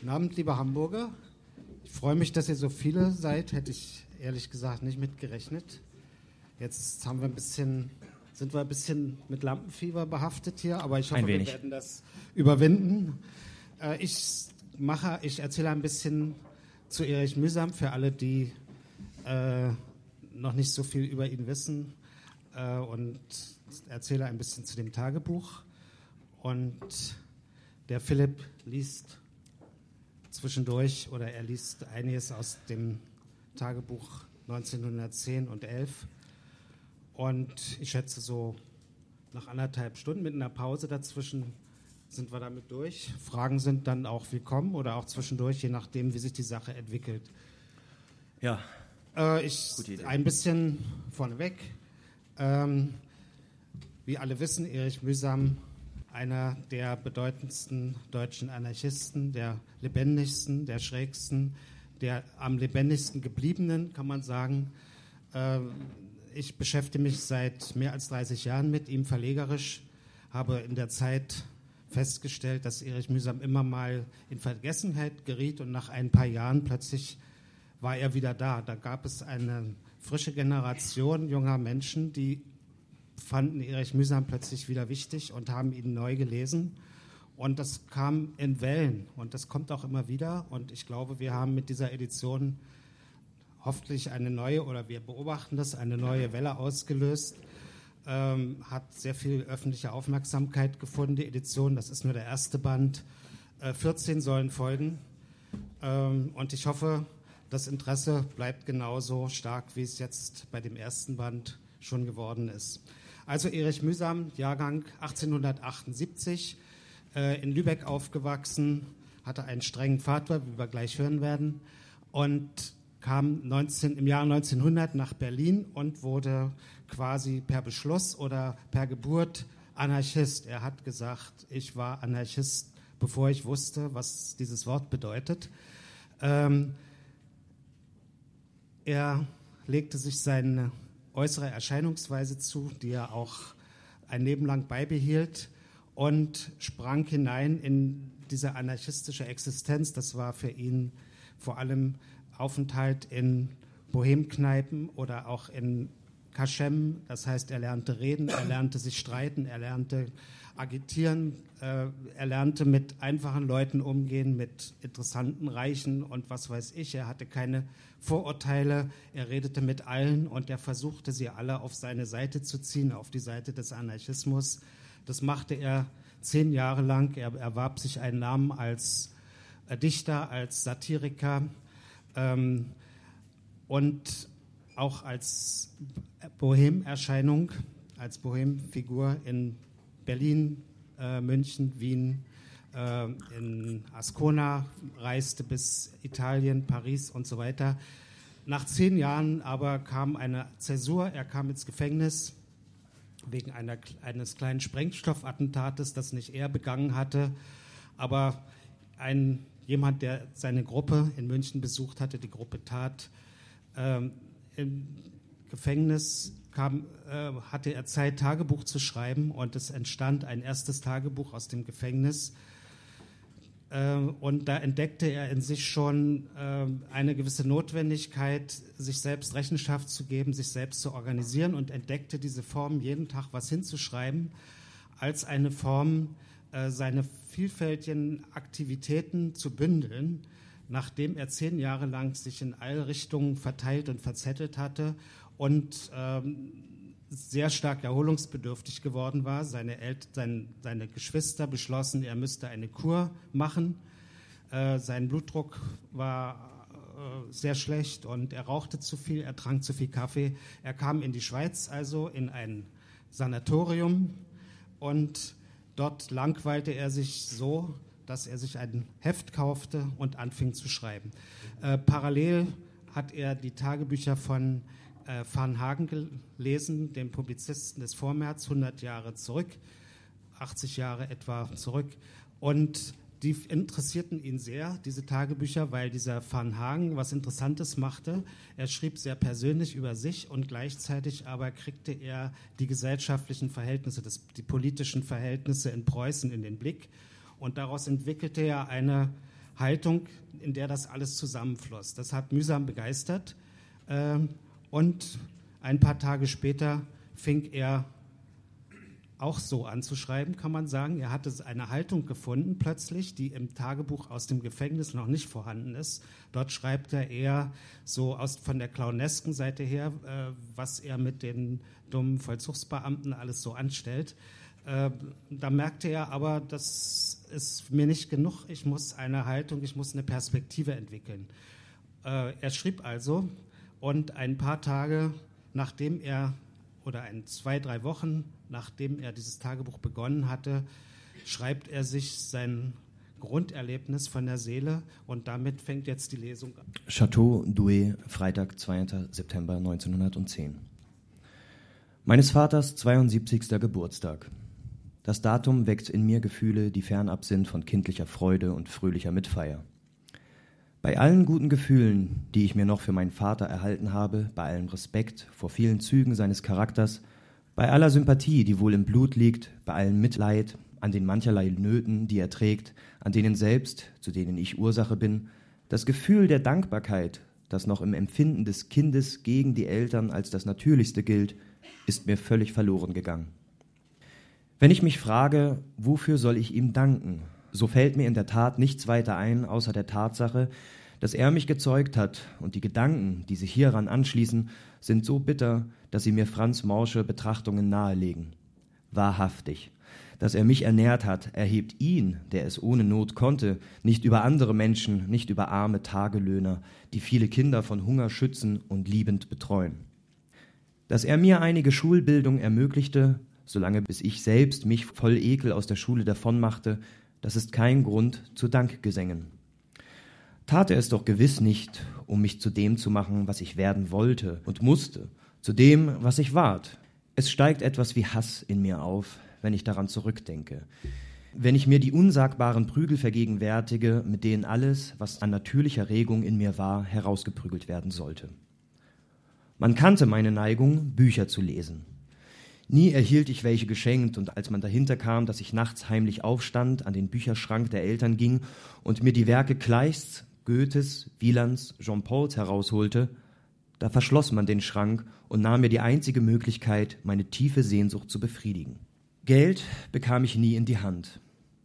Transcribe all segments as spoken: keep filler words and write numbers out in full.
Guten Abend, liebe Hamburger. Ich freue mich, dass ihr so viele seid. Hätte ich ehrlich gesagt nicht mit gerechnet. Jetzt haben wir ein bisschen, sind wir ein bisschen mit Lampenfieber behaftet hier, aber ich hoffe, wir werden das überwinden. Äh, ich mache, ich erzähle ein bisschen zu Erich Mühsam für alle, die äh, noch nicht so viel über ihn wissen, äh, und erzähle ein bisschen zu dem Tagebuch. Und der Philipp liest zwischendurch, oder er liest einiges aus dem Tagebuch neunzehnhundertzehn und elf. Und ich schätze, so nach anderthalb Stunden mit einer Pause dazwischen sind wir damit durch. Fragen sind dann auch willkommen oder auch zwischendurch, je nachdem, wie sich die Sache entwickelt. Ja, äh, ich gute Idee. Ein bisschen vorneweg. Ähm, wie alle wissen, Erich Mühsam, einer der bedeutendsten deutschen Anarchisten, der lebendigsten, der schrägsten, der am lebendigsten gebliebenen, kann man sagen. Äh, ich beschäftige mich seit mehr als dreißig Jahren mit ihm verlegerisch, habe in der Zeit festgestellt, dass Erich Mühsam immer mal in Vergessenheit geriet und nach ein paar Jahren plötzlich war er wieder da. Da gab es eine frische Generation junger Menschen, die fanden Erich Mühsam plötzlich wieder wichtig und haben ihn neu gelesen. Und das kam in Wellen und das kommt auch immer wieder. Und ich glaube, wir haben mit dieser Edition hoffentlich eine neue, oder wir beobachten das, eine neue Welle ausgelöst. Ähm, hat sehr viel öffentliche Aufmerksamkeit gefunden, die Edition. Das ist nur der erste Band. Äh, vierzehn sollen folgen. Ähm, und ich hoffe, das Interesse bleibt genauso stark, wie es jetzt bei dem ersten Band schon geworden ist. Also Erich Mühsam, Jahrgang achtzehnhundertachtundsiebzig, äh, in Lübeck aufgewachsen, hatte einen strengen Vater, wie wir gleich hören werden, und kam neunzehn, im Jahr neunzehnhundert nach Berlin und wurde quasi per Beschluss oder per Geburt Anarchist. Er hat gesagt, ich war Anarchist, bevor ich wusste, was dieses Wort bedeutet. Ähm, er legte sich seine äußere Erscheinungsweise zu, die er auch ein Leben lang beibehielt, und sprang hinein in diese anarchistische Existenz. Das war für ihn vor allem Aufenthalt in Bohemkneipen oder auch in Kaschem. Das heißt, er lernte reden, er lernte sich streiten, er lernte agitieren, äh, er lernte mit einfachen Leuten umgehen, mit interessanten, reichen und was weiß ich. Er hatte keine Vorurteile, er redete mit allen und er versuchte, sie alle auf seine Seite zu ziehen, auf die Seite des Anarchismus. Das machte er zehn Jahre lang. Er erwarb sich einen Namen als Dichter, als Satiriker ähm, und auch als Bohemerscheinung, als Bohemfigur in Berlin, äh, München, Wien, äh, in Ascona, reiste bis Italien, Paris und so weiter. Nach zehn Jahren aber kam eine Zäsur, er kam ins Gefängnis wegen einer, eines kleinen Sprengstoffattentates, das nicht er begangen hatte, aber ein, jemand, der seine Gruppe in München besucht hatte, die Gruppe Tat, ähm, im Gefängnis kam, äh, hatte er Zeit, Tagebuch zu schreiben, und es entstand ein erstes Tagebuch aus dem Gefängnis. Äh, und da entdeckte er in sich schon äh, eine gewisse Notwendigkeit, sich selbst Rechenschaft zu geben, sich selbst zu organisieren, und entdeckte diese Form, jeden Tag was hinzuschreiben, als eine Form, äh, seine vielfältigen Aktivitäten zu bündeln, nachdem er zehn Jahre lang sich in alle Richtungen verteilt und verzettelt hatte und ähm, sehr stark erholungsbedürftig geworden war. Seine, El- sein, seine Geschwister beschlossen, er müsste eine Kur machen. Äh, sein Blutdruck war äh, sehr schlecht und er rauchte zu viel, er trank zu viel Kaffee. Er kam in die Schweiz, also in ein Sanatorium, und dort langweilte er sich so, dass er sich ein Heft kaufte und anfing zu schreiben. Äh, parallel hat er die Tagebücher von äh, Varnhagen gelesen, dem Publizisten des Vormärz, hundert Jahre zurück, achtzig Jahre etwa zurück. Und die interessierten ihn sehr, diese Tagebücher, weil dieser Varnhagen was Interessantes machte. Er schrieb sehr persönlich über sich und gleichzeitig aber kriegte er die gesellschaftlichen Verhältnisse, das, die politischen Verhältnisse in Preußen in den Blick. Und daraus entwickelte er eine Haltung, in der das alles zusammenfloss. Das hat Mühsam begeistert. Ähm, und ein paar Tage später fing er auch so anzuschreiben, kann man sagen. Er hatte eine Haltung gefunden plötzlich, die im Tagebuch aus dem Gefängnis noch nicht vorhanden ist. Dort schreibt er eher so aus, von der clownesken Seite her, äh, was er mit den dummen Vollzugsbeamten alles so anstellt. Äh, da merkte er aber, das ist mir nicht genug, ich muss eine Haltung, ich muss eine Perspektive entwickeln. Äh, er schrieb also und ein paar Tage nachdem er, oder ein, zwei, drei Wochen nachdem er dieses Tagebuch begonnen hatte, schreibt er sich sein Grunderlebnis von der Seele und damit fängt jetzt die Lesung an. Château Douai, Freitag, zweiter September neunzehnhundertzehn. Meines Vaters zweiundsiebzigster Geburtstag. Das Datum weckt in mir Gefühle, die fernab sind von kindlicher Freude und fröhlicher Mitfeier. Bei allen guten Gefühlen, die ich mir noch für meinen Vater erhalten habe, bei allem Respekt vor vielen Zügen seines Charakters, bei aller Sympathie, die wohl im Blut liegt, bei allem Mitleid, an den mancherlei Nöten, die er trägt, an denen selbst, zu denen ich Ursache bin, das Gefühl der Dankbarkeit, das noch im Empfinden des Kindes gegen die Eltern als das Natürlichste gilt, ist mir völlig verloren gegangen. Wenn ich mich frage, wofür soll ich ihm danken, so fällt mir in der Tat nichts weiter ein, außer der Tatsache, dass er mich gezeugt hat, und die Gedanken, die sich hieran anschließen, sind so bitter, dass sie mir Franz Morsche Betrachtungen nahelegen. Wahrhaftig, dass er mich ernährt hat, erhebt ihn, der es ohne Not konnte, nicht über andere Menschen, nicht über arme Tagelöhner, die viele Kinder von Hunger schützen und liebend betreuen. Dass er mir einige Schulbildung ermöglichte, solange bis ich selbst mich voll Ekel aus der Schule davonmachte, das ist kein Grund zu Dankgesängen. Tat er es doch gewiss nicht, um mich zu dem zu machen, was ich werden wollte und musste, zu dem, was ich ward. Es steigt etwas wie Hass in mir auf, wenn ich daran zurückdenke. Wenn ich mir die unsagbaren Prügel vergegenwärtige, mit denen alles, was an natürlicher Regung in mir war, herausgeprügelt werden sollte. Man kannte meine Neigung, Bücher zu lesen. Nie erhielt ich welche geschenkt, und als man dahinter kam, dass ich nachts heimlich aufstand, an den Bücherschrank der Eltern ging und mir die Werke Kleists, Goethes, Wielands, Jean-Pauls herausholte, da verschloss man den Schrank und nahm mir die einzige Möglichkeit, meine tiefe Sehnsucht zu befriedigen. Geld bekam ich nie in die Hand.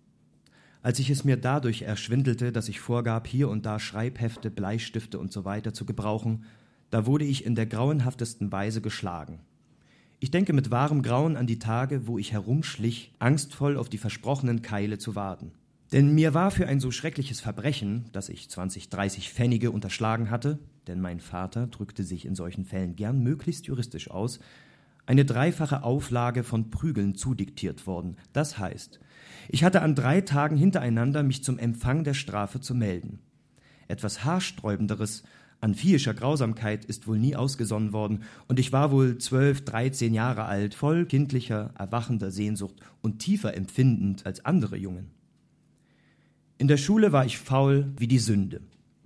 Als ich es mir dadurch erschwindelte, dass ich vorgab, hier und da Schreibhefte, Bleistifte und so weiter zu gebrauchen, da wurde ich in der grauenhaftesten Weise geschlagen. Ich denke mit wahrem Grauen an die Tage, wo ich herumschlich, angstvoll auf die versprochenen Keile zu warten. Denn mir war für ein so schreckliches Verbrechen, dass ich zwanzig, dreißig Pfennige unterschlagen hatte, denn mein Vater drückte sich in solchen Fällen gern möglichst juristisch aus, eine dreifache Auflage von Prügeln zudiktiert worden. Das heißt, ich hatte an drei Tagen hintereinander mich zum Empfang der Strafe zu melden. Etwas Haarsträubenderes an viehischer Grausamkeit ist wohl nie ausgesonnen worden, und ich war wohl zwölf, dreizehn Jahre alt, voll kindlicher, erwachender Sehnsucht und tiefer empfindend als andere Jungen. In der Schule war ich faul wie die Sünde.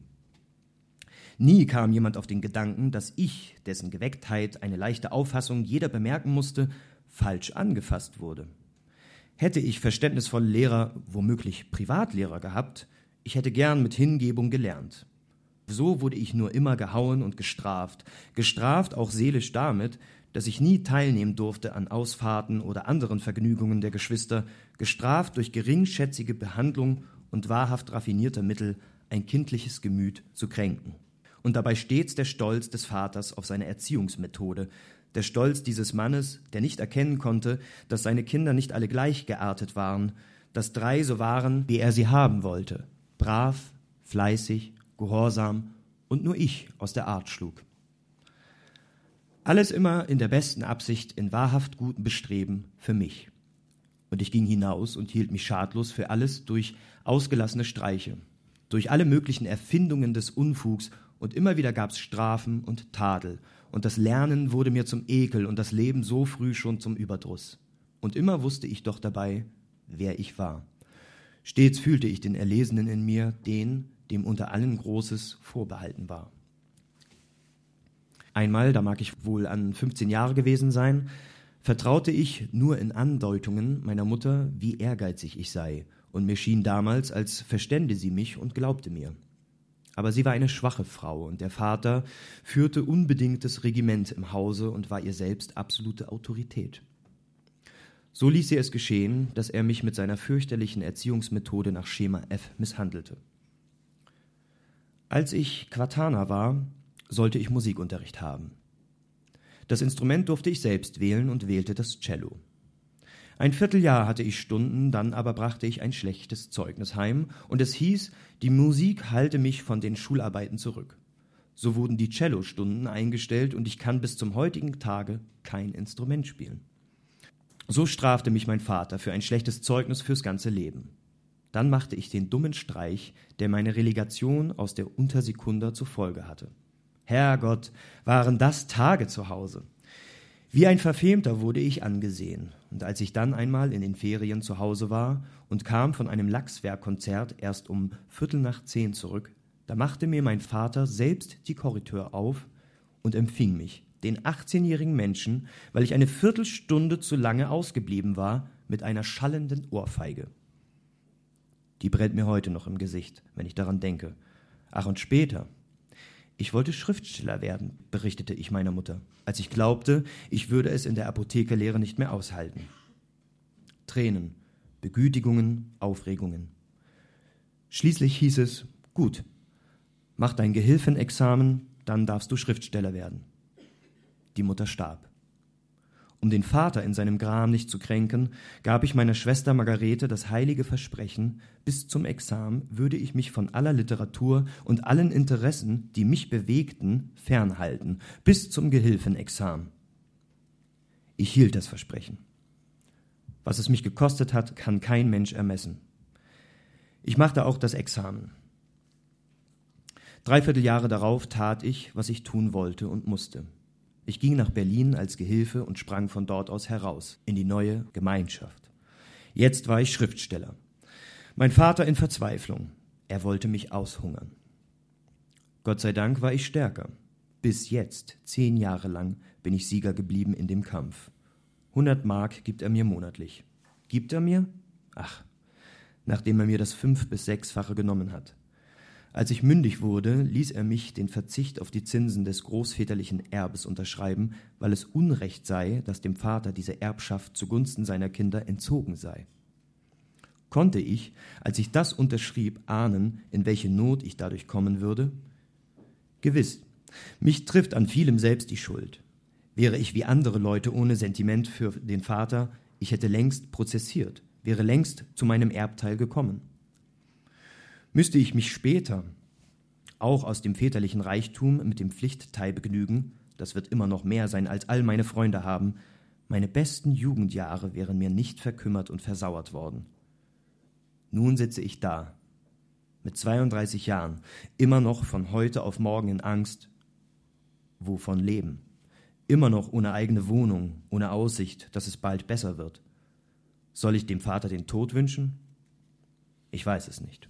Nie kam jemand auf den Gedanken, dass ich, dessen Gewecktheit eine leichte Auffassung jeder bemerken musste, falsch angefasst wurde. Hätte ich verständnisvolle Lehrer, womöglich Privatlehrer gehabt, ich hätte gern mit Hingebung gelernt. So wurde ich nur immer gehauen und gestraft, gestraft auch seelisch damit, dass ich nie teilnehmen durfte an Ausfahrten oder anderen Vergnügungen der Geschwister, gestraft durch geringschätzige Behandlung und wahrhaft raffinierter Mittel, ein kindliches Gemüt zu kränken. Und dabei stets der Stolz des Vaters auf seine Erziehungsmethode, der Stolz dieses Mannes, der nicht erkennen konnte, dass seine Kinder nicht alle gleich geartet waren, dass drei so waren, wie er sie haben wollte, brav, fleißig, gehorsam, und nur ich aus der Art schlug. Alles immer in der besten Absicht, in wahrhaft gutem Bestreben für mich. Und ich ging hinaus und hielt mich schadlos für alles durch ausgelassene Streiche, durch alle möglichen Erfindungen des Unfugs, und immer wieder gab's Strafen und Tadel, und das Lernen wurde mir zum Ekel und das Leben so früh schon zum Überdruss. Und immer wusste ich doch dabei, wer ich war. Stets fühlte ich den Erlesenen in mir, den, dem unter allen Großes vorbehalten war. Einmal, da mag ich wohl an fünfzehn Jahre gewesen sein, vertraute ich nur in Andeutungen meiner Mutter, wie ehrgeizig ich sei und mir schien damals, als verstände sie mich und glaubte mir. Aber sie war eine schwache Frau und der Vater führte unbedingtes Regiment im Hause und war ihr selbst absolute Autorität. So ließ sie es geschehen, dass er mich mit seiner fürchterlichen Erziehungsmethode nach Schema F misshandelte. Als ich Quartaner war, sollte ich Musikunterricht haben. Das Instrument durfte ich selbst wählen und wählte das Cello. Ein Vierteljahr hatte ich Stunden, dann aber brachte ich ein schlechtes Zeugnis heim und es hieß, die Musik halte mich von den Schularbeiten zurück. So wurden die Cellostunden eingestellt und ich kann bis zum heutigen Tage kein Instrument spielen. So strafte mich mein Vater für ein schlechtes Zeugnis fürs ganze Leben. Dann machte ich den dummen Streich, der meine Relegation aus der Untersekunda zur Folge hatte. Herrgott, waren das Tage zu Hause! Wie ein Verfemter wurde ich angesehen, und als ich dann einmal in den Ferien zu Hause war und kam von einem Lachswerkkonzert erst um Viertel nach zehn zurück, da machte mir mein Vater selbst die Korridor auf und empfing mich, den achtzehnjährigen Menschen, weil ich eine Viertelstunde zu lange ausgeblieben war, mit einer schallenden Ohrfeige. Die brennt mir heute noch im Gesicht, wenn ich daran denke. Ach, und später. Ich wollte Schriftsteller werden, berichtete ich meiner Mutter, als ich glaubte, ich würde es in der Apothekerlehre nicht mehr aushalten. Tränen, Begütigungen, Aufregungen. Schließlich hieß es, gut, mach dein Gehilfenexamen, dann darfst du Schriftsteller werden. Die Mutter starb. Um den Vater in seinem Gram nicht zu kränken, gab ich meiner Schwester Margarete das heilige Versprechen, bis zum Examen würde ich mich von aller Literatur und allen Interessen, die mich bewegten, fernhalten, bis zum Gehilfenexamen. Ich hielt das Versprechen. Was es mich gekostet hat, kann kein Mensch ermessen. Ich machte auch das Examen. Dreiviertel Jahre darauf tat ich, was ich tun wollte und musste. Ich ging nach Berlin als Gehilfe und sprang von dort aus heraus, in die neue Gemeinschaft. Jetzt war ich Schriftsteller. Mein Vater in Verzweiflung. Er wollte mich aushungern. Gott sei Dank war ich stärker. Bis jetzt, zehn Jahre lang, bin ich Sieger geblieben in dem Kampf. Hundert Mark gibt er mir monatlich. Gibt er mir? Ach, nachdem er mir das fünf- bis sechsfache genommen hat. Als ich mündig wurde, ließ er mich den Verzicht auf die Zinsen des großväterlichen Erbes unterschreiben, weil es Unrecht sei, dass dem Vater diese Erbschaft zugunsten seiner Kinder entzogen sei. Konnte ich, als ich das unterschrieb, ahnen, in welche Not ich dadurch kommen würde? Gewiss, mich trifft an vielem selbst die Schuld. Wäre ich wie andere Leute ohne Sentiment für den Vater, ich hätte längst prozessiert, wäre längst zu meinem Erbteil gekommen. Müsste ich mich später auch aus dem väterlichen Reichtum mit dem Pflichtteil begnügen, das wird immer noch mehr sein, als all meine Freunde haben, meine besten Jugendjahre wären mir nicht verkümmert und versauert worden. Nun sitze ich da, mit zweiunddreißig Jahren, immer noch von heute auf morgen in Angst. Wovon leben? Immer noch ohne eigene Wohnung, ohne Aussicht, dass es bald besser wird. Soll ich dem Vater den Tod wünschen? Ich weiß es nicht.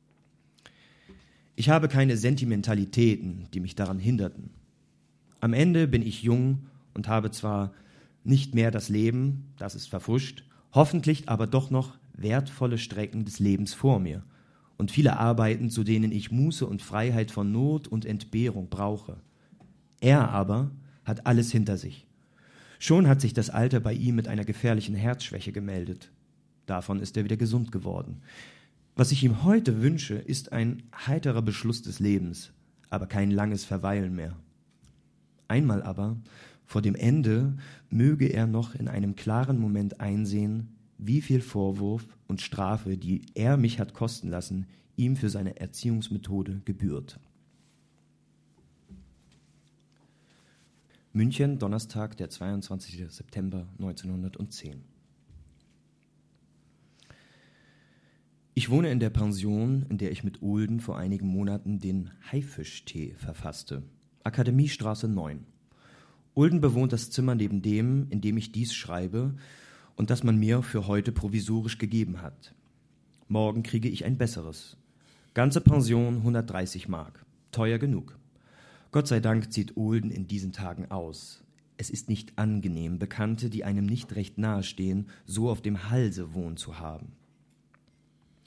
Ich habe keine Sentimentalitäten, die mich daran hinderten. Am Ende bin ich jung und habe zwar nicht mehr das Leben, das ist verpfuscht, hoffentlich aber doch noch wertvolle Strecken des Lebens vor mir und viele Arbeiten, zu denen ich Muße und Freiheit von Not und Entbehrung brauche. Er aber hat alles hinter sich. Schon hat sich das Alter bei ihm mit einer gefährlichen Herzschwäche gemeldet. Davon ist er wieder gesund geworden. Was ich ihm heute wünsche, ist ein heiterer Beschluss des Lebens, aber kein langes Verweilen mehr. Einmal aber, vor dem Ende, möge er noch in einem klaren Moment einsehen, wie viel Vorwurf und Strafe, die er mich hat kosten lassen, ihm für seine Erziehungsmethode gebührt. München, Donnerstag, der zweiundzwanzigster September neunzehnhundertzehn. Ich wohne in der Pension, in der ich mit Olden vor einigen Monaten den Haifischtee verfasste. Akademiestraße neun. Olden bewohnt das Zimmer neben dem, in dem ich dies schreibe und das man mir für heute provisorisch gegeben hat. Morgen kriege ich ein besseres. Ganze Pension hundertdreißig Mark. Teuer genug. Gott sei Dank zieht Olden in diesen Tagen aus. Es ist nicht angenehm, Bekannte, die einem nicht recht nahe stehen, so auf dem Halse wohnen zu haben.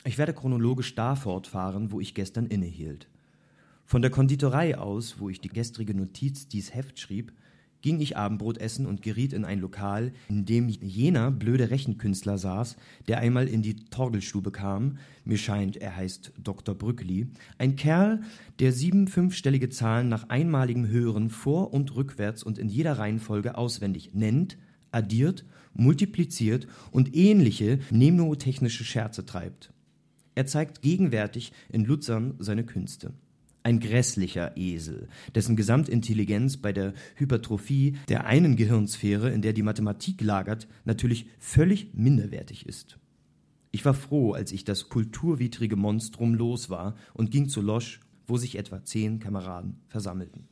Ich werde chronologisch da fortfahren, wo ich gestern innehielt. Von der Konditorei aus, wo ich die gestrige Notiz dies Heft schrieb, ging ich Abendbrot essen und geriet in ein Lokal, in dem jener blöde Rechenkünstler saß, der einmal in die Torgelstube kam, mir scheint, er heißt Doktor Brückli, ein Kerl, der sieben fünfstellige Zahlen nach einmaligem Hören vor- und rückwärts und in jeder Reihenfolge auswendig nennt, addiert, multipliziert und ähnliche mnemotechnische Scherze treibt. Er zeigt gegenwärtig in Luzern seine Künste. Ein grässlicher Esel, dessen Gesamtintelligenz bei der Hypertrophie der einen Gehirnsphäre, in der die Mathematik lagert, natürlich völlig minderwertig ist. Ich war froh, als ich das kulturwidrige Monstrum los war und ging zu Losch, wo sich etwa zehn Kameraden versammelten.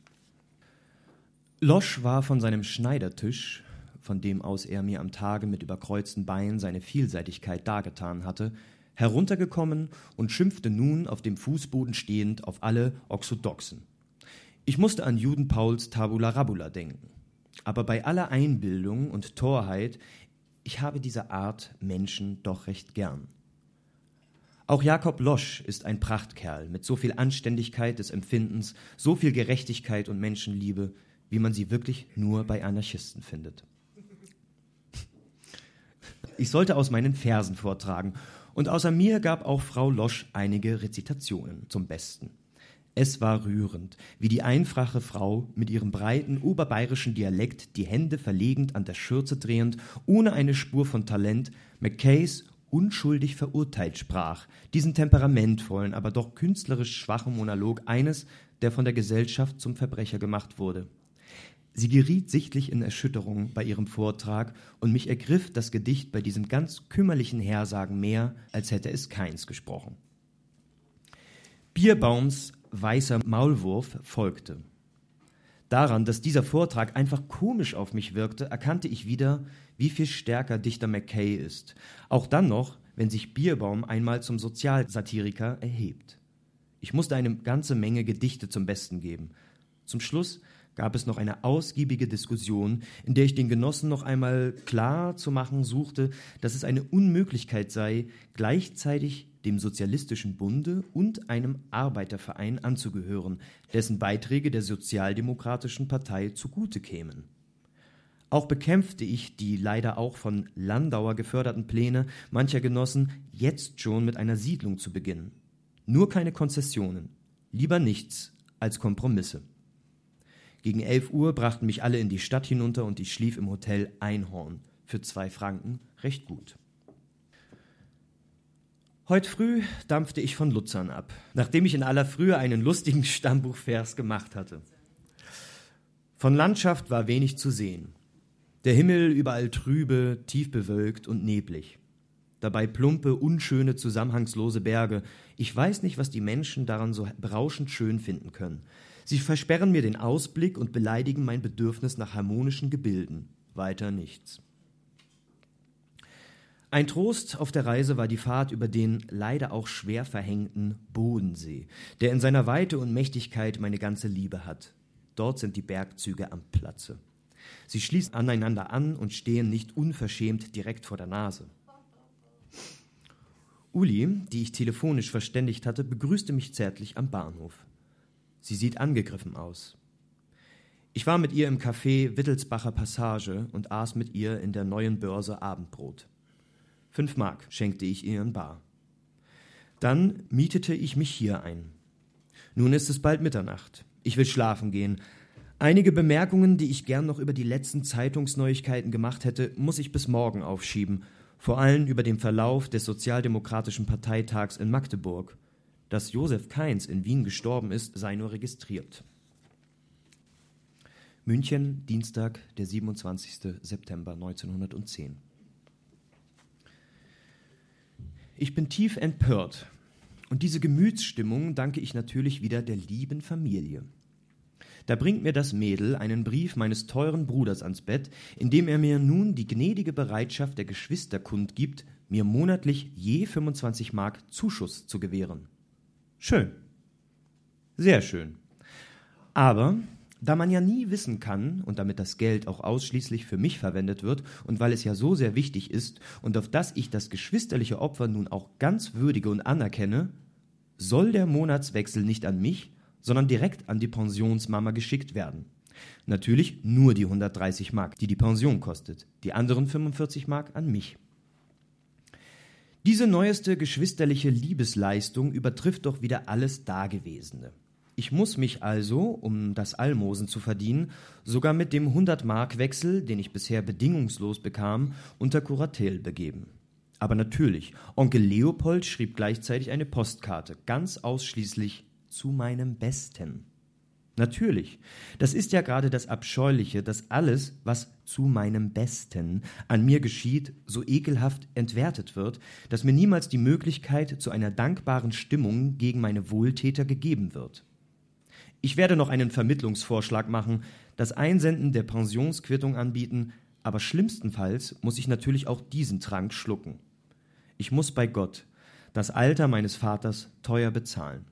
Losch war von seinem Schneidertisch, von dem aus er mir am Tage mit überkreuzten Beinen seine Vielseitigkeit dargetan hatte, heruntergekommen und schimpfte nun auf dem Fußboden stehend auf alle Orthodoxen. Ich musste an Juden Pauls Tabula Rabula denken. Aber bei aller Einbildung und Torheit, ich habe diese Art Menschen doch recht gern. Auch Jakob Losch ist ein Prachtkerl mit so viel Anständigkeit des Empfindens, so viel Gerechtigkeit und Menschenliebe, wie man sie wirklich nur bei Anarchisten findet. Ich sollte aus meinen Versen vortragen, und außer mir gab auch Frau Losch einige Rezitationen zum Besten. Es war rührend, wie die einfache Frau mit ihrem breiten oberbayerischen Dialekt, die Hände verlegend an der Schürze drehend, ohne eine Spur von Talent, Mackays unschuldig verurteilt sprach, diesen temperamentvollen, aber doch künstlerisch schwachen Monolog eines, der von der Gesellschaft zum Verbrecher gemacht wurde. Sie geriet sichtlich in Erschütterung bei ihrem Vortrag, und mich ergriff das Gedicht bei diesem ganz kümmerlichen Hersagen mehr, als hätte es keins gesprochen. Bierbaums weißer Maulwurf folgte. Daran, dass dieser Vortrag einfach komisch auf mich wirkte, erkannte ich wieder, wie viel stärker Dichter Mackay ist, auch dann noch, wenn sich Bierbaum einmal zum Sozialsatiriker erhebt. Ich musste eine ganze Menge Gedichte zum Besten geben. Zum Schluss gab es noch eine ausgiebige Diskussion, in der ich den Genossen noch einmal klar zu machen suchte, dass es eine Unmöglichkeit sei, gleichzeitig dem Sozialistischen Bunde und einem Arbeiterverein anzugehören, dessen Beiträge der Sozialdemokratischen Partei zugute kämen. Auch bekämpfte ich die leider auch von Landauer geförderten Pläne mancher Genossen, jetzt schon mit einer Siedlung zu beginnen. Nur keine Konzessionen, lieber nichts als Kompromisse. Gegen elf Uhr brachten mich alle in die Stadt hinunter und ich schlief im Hotel Einhorn für zwei Franken recht gut. Heut früh dampfte ich von Luzern ab, nachdem ich in aller Frühe einen lustigen Stammbuchvers gemacht hatte. Von Landschaft war wenig zu sehen. Der Himmel überall trübe, tief bewölkt und neblig. Dabei plumpe, unschöne, zusammenhangslose Berge. Ich weiß nicht, was die Menschen daran so berauschend schön finden können. Sie versperren mir den Ausblick und beleidigen mein Bedürfnis nach harmonischen Gebilden. Weiter nichts. Ein Trost auf der Reise war die Fahrt über den leider auch schwer verhängten Bodensee, der in seiner Weite und Mächtigkeit meine ganze Liebe hat. Dort sind die Bergzüge am Platze. Sie schließen aneinander an und stehen nicht unverschämt direkt vor der Nase. Uli, die ich telefonisch verständigt hatte, begrüßte mich zärtlich am Bahnhof. Sie sieht angegriffen aus. Ich war mit ihr im Café Wittelsbacher Passage und aß mit ihr in der Neuen Börse Abendbrot. Fünf Mark schenkte ich ihr in bar. Dann mietete ich mich hier ein. Nun ist es bald Mitternacht. Ich will schlafen gehen. Einige Bemerkungen, die ich gern noch über die letzten Zeitungsneuigkeiten gemacht hätte, muss ich bis morgen aufschieben, vor allem über den Verlauf des Sozialdemokratischen Parteitags in Magdeburg. Dass Josef Kainz in Wien gestorben ist, sei nur registriert. München, Dienstag, der siebenundzwanzigster September neunzehnhundertzehn. Ich bin tief empört, und diese Gemütsstimmung danke ich natürlich wieder der lieben Familie. Da bringt mir das Mädel einen Brief meines teuren Bruders ans Bett, in dem er mir nun die gnädige Bereitschaft der Geschwister kundgibt, mir monatlich je fünfundzwanzig Mark Zuschuss zu gewähren. Schön. Sehr schön. Aber Da man ja nie wissen kann und damit das Geld auch ausschließlich für mich verwendet wird und weil es ja so sehr wichtig ist und auf das ich das geschwisterliche Opfer nun auch ganz würdige und anerkenne, soll der Monatswechsel nicht an mich, sondern direkt an die Pensionsmama geschickt werden. Natürlich nur die hundertdreißig Mark, die die Pension kostet, die anderen fünfundvierzig Mark an mich. Diese neueste geschwisterliche Liebesleistung übertrifft doch wieder alles Dagewesene. Ich muss mich also, um das Almosen zu verdienen, sogar mit dem hundert-Mark-Wechsel, den ich bisher bedingungslos bekam, unter Kuratel begeben. Aber natürlich, Onkel Leopold schrieb gleichzeitig eine Postkarte, ganz ausschließlich zu meinem Besten. Natürlich, das ist ja gerade das Abscheuliche, dass alles, was zu meinem Besten an mir geschieht, so ekelhaft entwertet wird, dass mir niemals die Möglichkeit zu einer dankbaren Stimmung gegen meine Wohltäter gegeben wird. Ich werde noch einen Vermittlungsvorschlag machen, das Einsenden der Pensionsquittung anbieten, aber schlimmstenfalls muss ich natürlich auch diesen Trank schlucken. Ich muss bei Gott das Alter meines Vaters teuer bezahlen.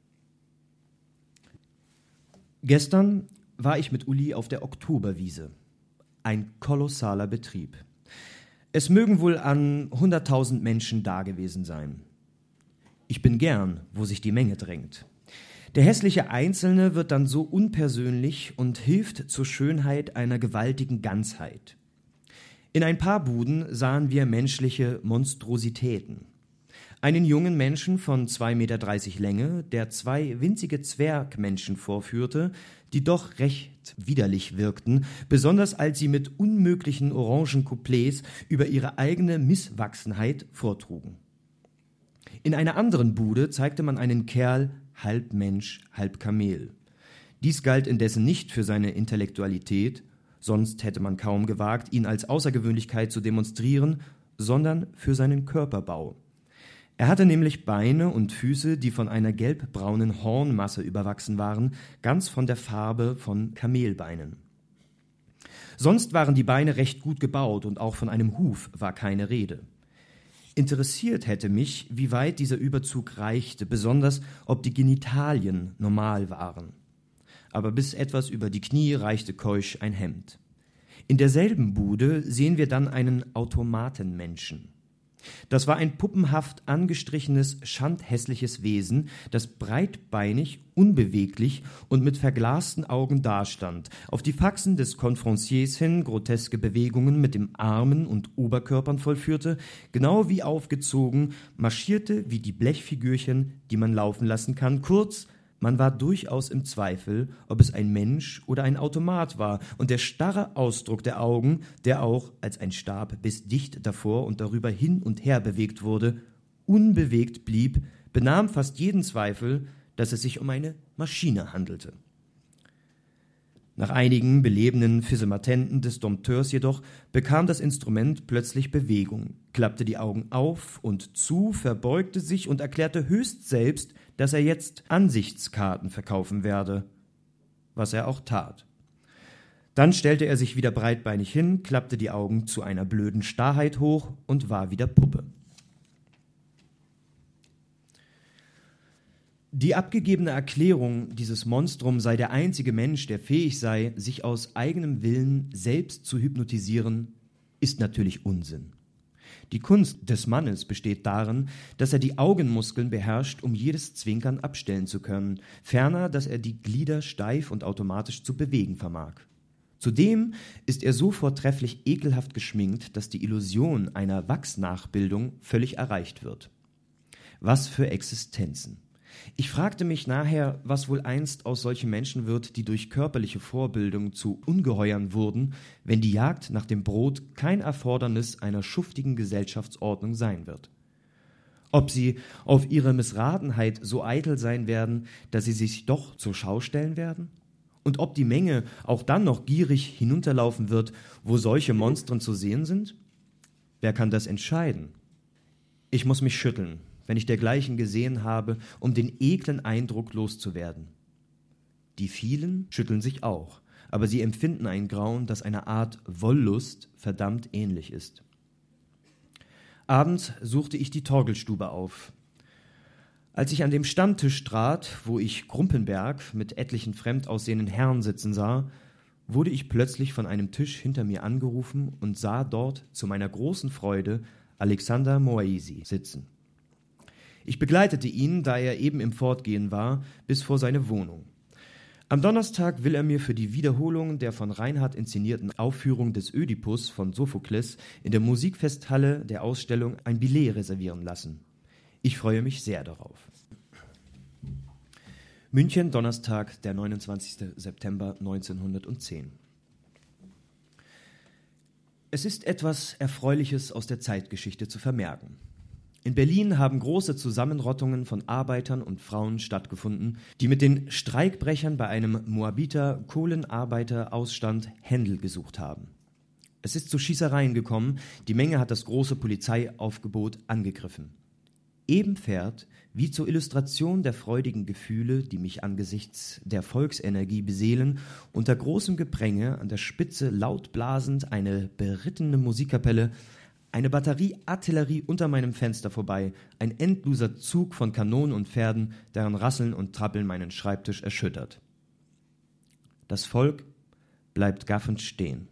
Gestern war ich mit Uli auf der Oktoberwiese. Ein kolossaler Betrieb. Es mögen wohl an hunderttausend Menschen dagewesen sein. Ich bin gern, wo sich die Menge drängt. Der hässliche Einzelne wird dann so unpersönlich und hilft zur Schönheit einer gewaltigen Ganzheit. In ein paar Buden sahen wir menschliche Monstrositäten. Einen jungen Menschen von zwei Meter dreißig Länge, der zwei winzige Zwergmenschen vorführte, die doch recht widerlich wirkten, besonders als sie mit unmöglichen Orangencouplets über ihre eigene Misswachsenheit vortrugen. In einer anderen Bude zeigte man einen Kerl, halb Mensch, halb Kamel. Dies galt indessen nicht für seine Intellektualität, sonst hätte man kaum gewagt, ihn als Außergewöhnlichkeit zu demonstrieren, sondern für seinen Körperbau. Er hatte nämlich Beine und Füße, die von einer gelbbraunen Hornmasse überwachsen waren, ganz von der Farbe von Kamelbeinen. Sonst waren die Beine recht gut gebaut und auch von einem Huf war keine Rede. Interessiert hätte mich, wie weit dieser Überzug reichte, besonders ob die Genitalien normal waren. Aber bis etwas über die Knie reichte keusch ein Hemd. In derselben Bude sehen wir dann einen Automatenmenschen. Das war ein puppenhaft angestrichenes, schandhässliches Wesen, das breitbeinig, unbeweglich und mit verglasten Augen dastand, auf die Faxen des Confranciers hin groteske Bewegungen mit dem Armen und Oberkörpern vollführte, genau wie aufgezogen, marschierte wie die Blechfigürchen, die man laufen lassen kann, kurz, man war durchaus im Zweifel, ob es ein Mensch oder ein Automat war, und der starre Ausdruck der Augen, der auch, als ein Stab bis dicht davor und darüber hin und her bewegt wurde, unbewegt blieb, benahm fast jeden Zweifel, dass es sich um eine Maschine handelte. Nach einigen belebenden Physematenten des Dompteurs jedoch bekam das Instrument plötzlich Bewegung, klappte die Augen auf und zu, verbeugte sich und erklärte höchst selbst, dass er jetzt Ansichtskarten verkaufen werde, was er auch tat. Dann stellte er sich wieder breitbeinig hin, klappte die Augen zu einer blöden Starrheit hoch und war wieder Puppe. Die abgegebene Erklärung, dieses Monstrum sei der einzige Mensch, der fähig sei, sich aus eigenem Willen selbst zu hypnotisieren, ist natürlich Unsinn. Die Kunst des Mannes besteht darin, dass er die Augenmuskeln beherrscht, um jedes Zwinkern abstellen zu können, ferner, dass er die Glieder steif und automatisch zu bewegen vermag. Zudem ist er so vortrefflich ekelhaft geschminkt, dass die Illusion einer Wachsnachbildung völlig erreicht wird. Was für Existenzen! Ich fragte mich nachher, was wohl einst aus solchen Menschen wird, die durch körperliche Vorbildung zu Ungeheuern wurden, wenn die Jagd nach dem Brot kein Erfordernis einer schuftigen Gesellschaftsordnung sein wird. Ob sie auf ihre Missratenheit so eitel sein werden, dass sie sich doch zur Schau stellen werden? Und ob die Menge auch dann noch gierig hinunterlaufen wird, wo solche Monstren zu sehen sind? Wer kann das entscheiden? Ich muss mich schütteln, wenn ich dergleichen gesehen habe, um den eklen Eindruck loszuwerden. Die vielen schütteln sich auch, aber sie empfinden ein Grauen, das einer Art Wollust verdammt ähnlich ist. Abends suchte ich die Torgelstube auf. Als ich an dem Stammtisch trat, wo ich Grumpenberg mit etlichen fremd aussehenden Herren sitzen sah, wurde ich plötzlich von einem Tisch hinter mir angerufen und sah dort zu meiner großen Freude Alexander Moaisi sitzen. Ich begleitete ihn, da er eben im Fortgehen war, bis vor seine Wohnung. Am Donnerstag will er mir für die Wiederholung der von Reinhardt inszenierten Aufführung des Ödipus von Sophokles in der Musikfesthalle der Ausstellung ein Billett reservieren lassen. Ich freue mich sehr darauf. München, Donnerstag, der neunundzwanzigster September neunzehnhundertzehn. Es ist etwas Erfreuliches aus der Zeitgeschichte zu vermerken. In Berlin haben große Zusammenrottungen von Arbeitern und Frauen stattgefunden, die mit den Streikbrechern bei einem Moabiter Kohlenarbeiterausstand Händel gesucht haben. Es ist zu Schießereien gekommen, die Menge hat das große Polizeiaufgebot angegriffen. Ebenfert wie zur Illustration der freudigen Gefühle, die mich angesichts der Volksenergie beseelen, unter großem Gepränge an der Spitze laut blasend eine berittene Musikkapelle, eine Batterie Artillerie unter meinem Fenster vorbei, ein endloser Zug von Kanonen und Pferden, deren Rasseln und Trappeln meinen Schreibtisch erschüttert. Das Volk bleibt gaffend stehen.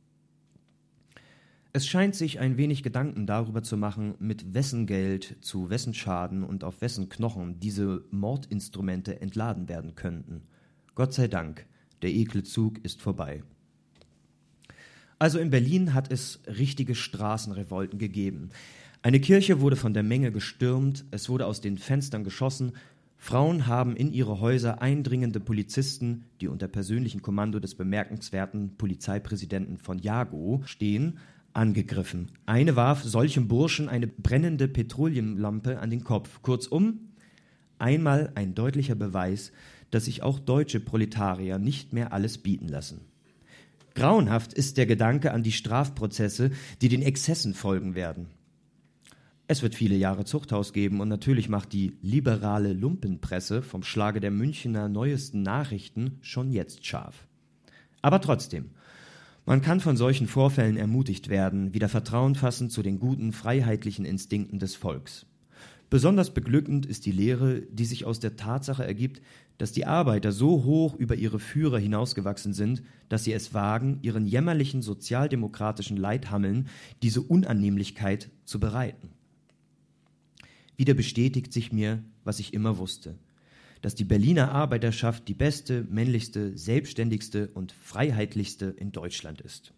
Es scheint sich ein wenig Gedanken darüber zu machen, mit wessen Geld, zu wessen Schaden und auf wessen Knochen diese Mordinstrumente entladen werden könnten. Gott sei Dank, der ekle Zug ist vorbei. Also in Berlin hat es richtige Straßenrevolten gegeben. Eine Kirche wurde von der Menge gestürmt, es wurde aus den Fenstern geschossen, Frauen haben in ihre Häuser eindringende Polizisten, die unter persönlichem Kommando des bemerkenswerten Polizeipräsidenten von Jagow stehen, angegriffen. Eine warf solchem Burschen eine brennende Petroleumlampe an den Kopf. Kurzum, einmal ein deutlicher Beweis, dass sich auch deutsche Proletarier nicht mehr alles bieten lassen. Grauenhaft ist der Gedanke an die Strafprozesse, die den Exzessen folgen werden. Es wird viele Jahre Zuchthaus geben und natürlich macht die liberale Lumpenpresse vom Schlage der Münchner neuesten Nachrichten schon jetzt scharf. Aber trotzdem, man kann von solchen Vorfällen ermutigt werden, wieder Vertrauen fassen zu den guten, freiheitlichen Instinkten des Volks. Besonders beglückend ist die Lehre, die sich aus der Tatsache ergibt, dass die Arbeiter so hoch über ihre Führer hinausgewachsen sind, dass sie es wagen, ihren jämmerlichen sozialdemokratischen Leithammeln diese Unannehmlichkeit zu bereiten. Wieder bestätigt sich mir, was ich immer wusste, dass die Berliner Arbeiterschaft die beste, männlichste, selbstständigste und freiheitlichste in Deutschland ist.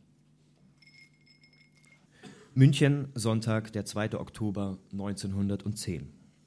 München, Sonntag, der zweiter Oktober neunzehnhundertzehn.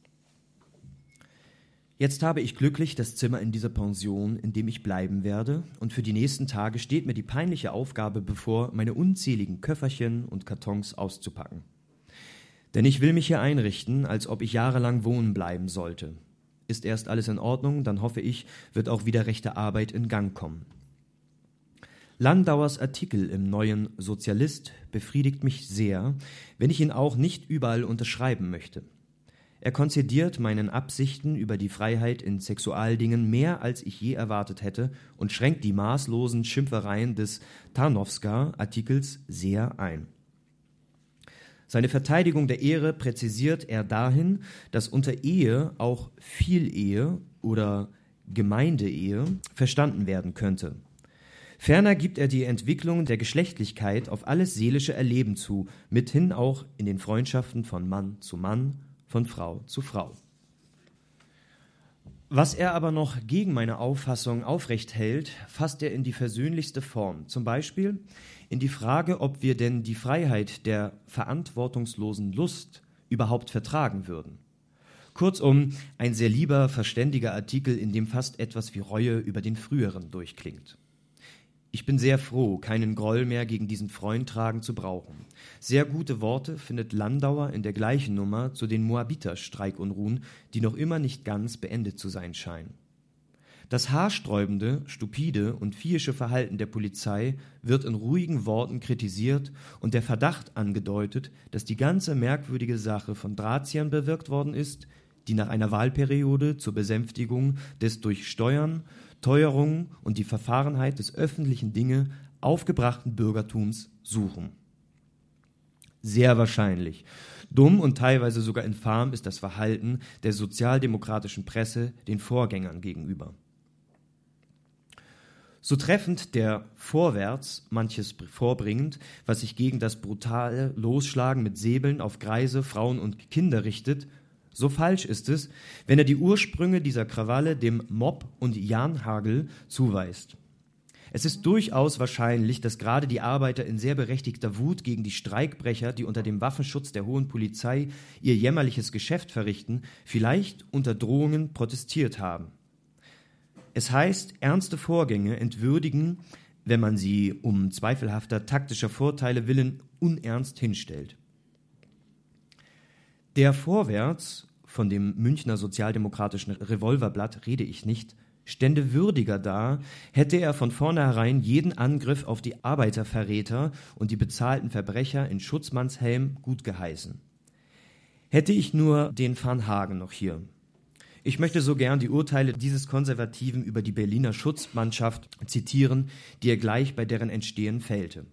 Jetzt habe ich glücklich das Zimmer in dieser Pension, in dem ich bleiben werde, und für die nächsten Tage steht mir die peinliche Aufgabe bevor, meine unzähligen Köfferchen und Kartons auszupacken. Denn ich will mich hier einrichten, als ob ich jahrelang wohnen bleiben sollte. Ist erst alles in Ordnung, dann hoffe ich, wird auch wieder rechte Arbeit in Gang kommen. Landauers Artikel im neuen Sozialist befriedigt mich sehr, wenn ich ihn auch nicht überall unterschreiben möchte. Er konzidiert meinen Absichten über die Freiheit in Sexualdingen mehr, als ich je erwartet hätte, und schränkt die maßlosen Schimpfereien des Tarnowska-Artikels sehr ein. Seine Verteidigung der Ehre präzisiert er dahin, dass unter Ehe auch Vielehe oder Gemeindeehe verstanden werden könnte. Ferner gibt er die Entwicklung der Geschlechtlichkeit auf alles seelische Erleben zu, mithin auch in den Freundschaften von Mann zu Mann, von Frau zu Frau. Was er aber noch gegen meine Auffassung aufrecht hält, fasst er in die versöhnlichste Form. Zum Beispiel in die Frage, ob wir denn die Freiheit der verantwortungslosen Lust überhaupt vertragen würden. Kurzum, ein sehr lieber, verständiger Artikel, in dem fast etwas wie Reue über den früheren durchklingt. Ich bin sehr froh, keinen Groll mehr gegen diesen Freund tragen zu brauchen. Sehr gute Worte findet Landauer in der gleichen Nummer zu den Moabiter-Streikunruhen, die noch immer nicht ganz beendet zu sein scheinen. Das haarsträubende, stupide und viehische Verhalten der Polizei wird in ruhigen Worten kritisiert und der Verdacht angedeutet, dass die ganze merkwürdige Sache von Drahtsiern bewirkt worden ist, die nach einer Wahlperiode zur Besänftigung des durch Steuern, Teuerung und die Verfahrenheit des öffentlichen Dinge aufgebrachten Bürgertums suchen. Sehr wahrscheinlich. Dumm und teilweise sogar infam ist das Verhalten der sozialdemokratischen Presse den Vorgängern gegenüber. So treffend der Vorwärts manches vorbringend, was sich gegen das brutale Losschlagen mit Säbeln auf Greise, Frauen und Kinder richtet, so falsch ist es, wenn er die Ursprünge dieser Krawalle dem Mob und Janhagel zuweist. Es ist durchaus wahrscheinlich, dass gerade die Arbeiter in sehr berechtigter Wut gegen die Streikbrecher, die unter dem Waffenschutz der hohen Polizei ihr jämmerliches Geschäft verrichten, vielleicht unter Drohungen protestiert haben. Es heißt, ernste Vorgänge entwürdigen, wenn man sie um zweifelhafter taktischer Vorteile willen unernst hinstellt. Der Vorwärts, von dem Münchner sozialdemokratischen Revolverblatt rede ich nicht, stände würdiger da, hätte er von vornherein jeden Angriff auf die Arbeiterverräter und die bezahlten Verbrecher in Schutzmannshelm gut geheißen. Hätte ich nur den Varnhagen noch hier. Ich möchte so gern die Urteile dieses Konservativen über die Berliner Schutzmannschaft zitieren, die er gleich bei deren Entstehen fällte.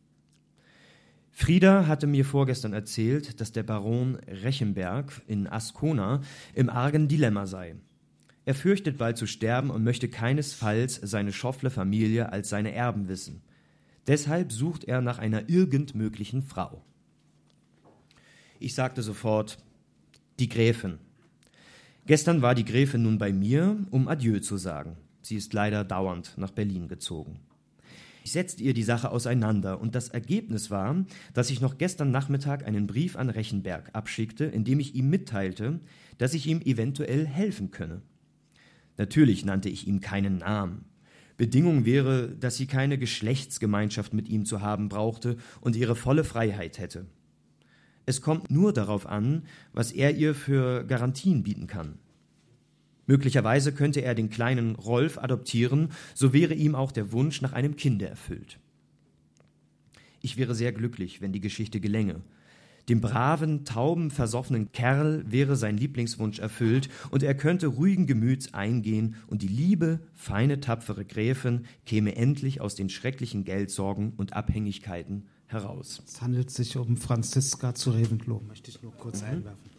Frieda hatte mir vorgestern erzählt, dass der Baron Rechenberg in Ascona im argen Dilemma sei. Er fürchtet bald zu sterben und möchte keinesfalls seine Schoffle-Familie als seine Erben wissen. Deshalb sucht er nach einer irgend möglichen Frau. Ich sagte sofort, die Gräfin. Gestern war die Gräfin nun bei mir, um Adieu zu sagen. Sie ist leider dauernd nach Berlin gezogen. Ich setzte ihr die Sache auseinander und das Ergebnis war, dass ich noch gestern Nachmittag einen Brief an Rechenberg abschickte, in dem ich ihm mitteilte, dass ich ihm eventuell helfen könne. Natürlich nannte ich ihm keinen Namen. Bedingung wäre, dass sie keine Geschlechtsgemeinschaft mit ihm zu haben brauchte und ihre volle Freiheit hätte. Es kommt nur darauf an, was er ihr für Garantien bieten kann. Möglicherweise könnte er den kleinen Rolf adoptieren, so wäre ihm auch der Wunsch nach einem Kinde erfüllt. Ich wäre sehr glücklich, wenn die Geschichte gelänge. Dem braven, tauben, versoffenen Kerl wäre sein Lieblingswunsch erfüllt und er könnte ruhigen Gemüts eingehen und die liebe, feine, tapfere Gräfin käme endlich aus den schrecklichen Geldsorgen und Abhängigkeiten heraus. Es handelt sich um Franziska zu Reventlow, möchte ich nur kurz mhm. einwerfen.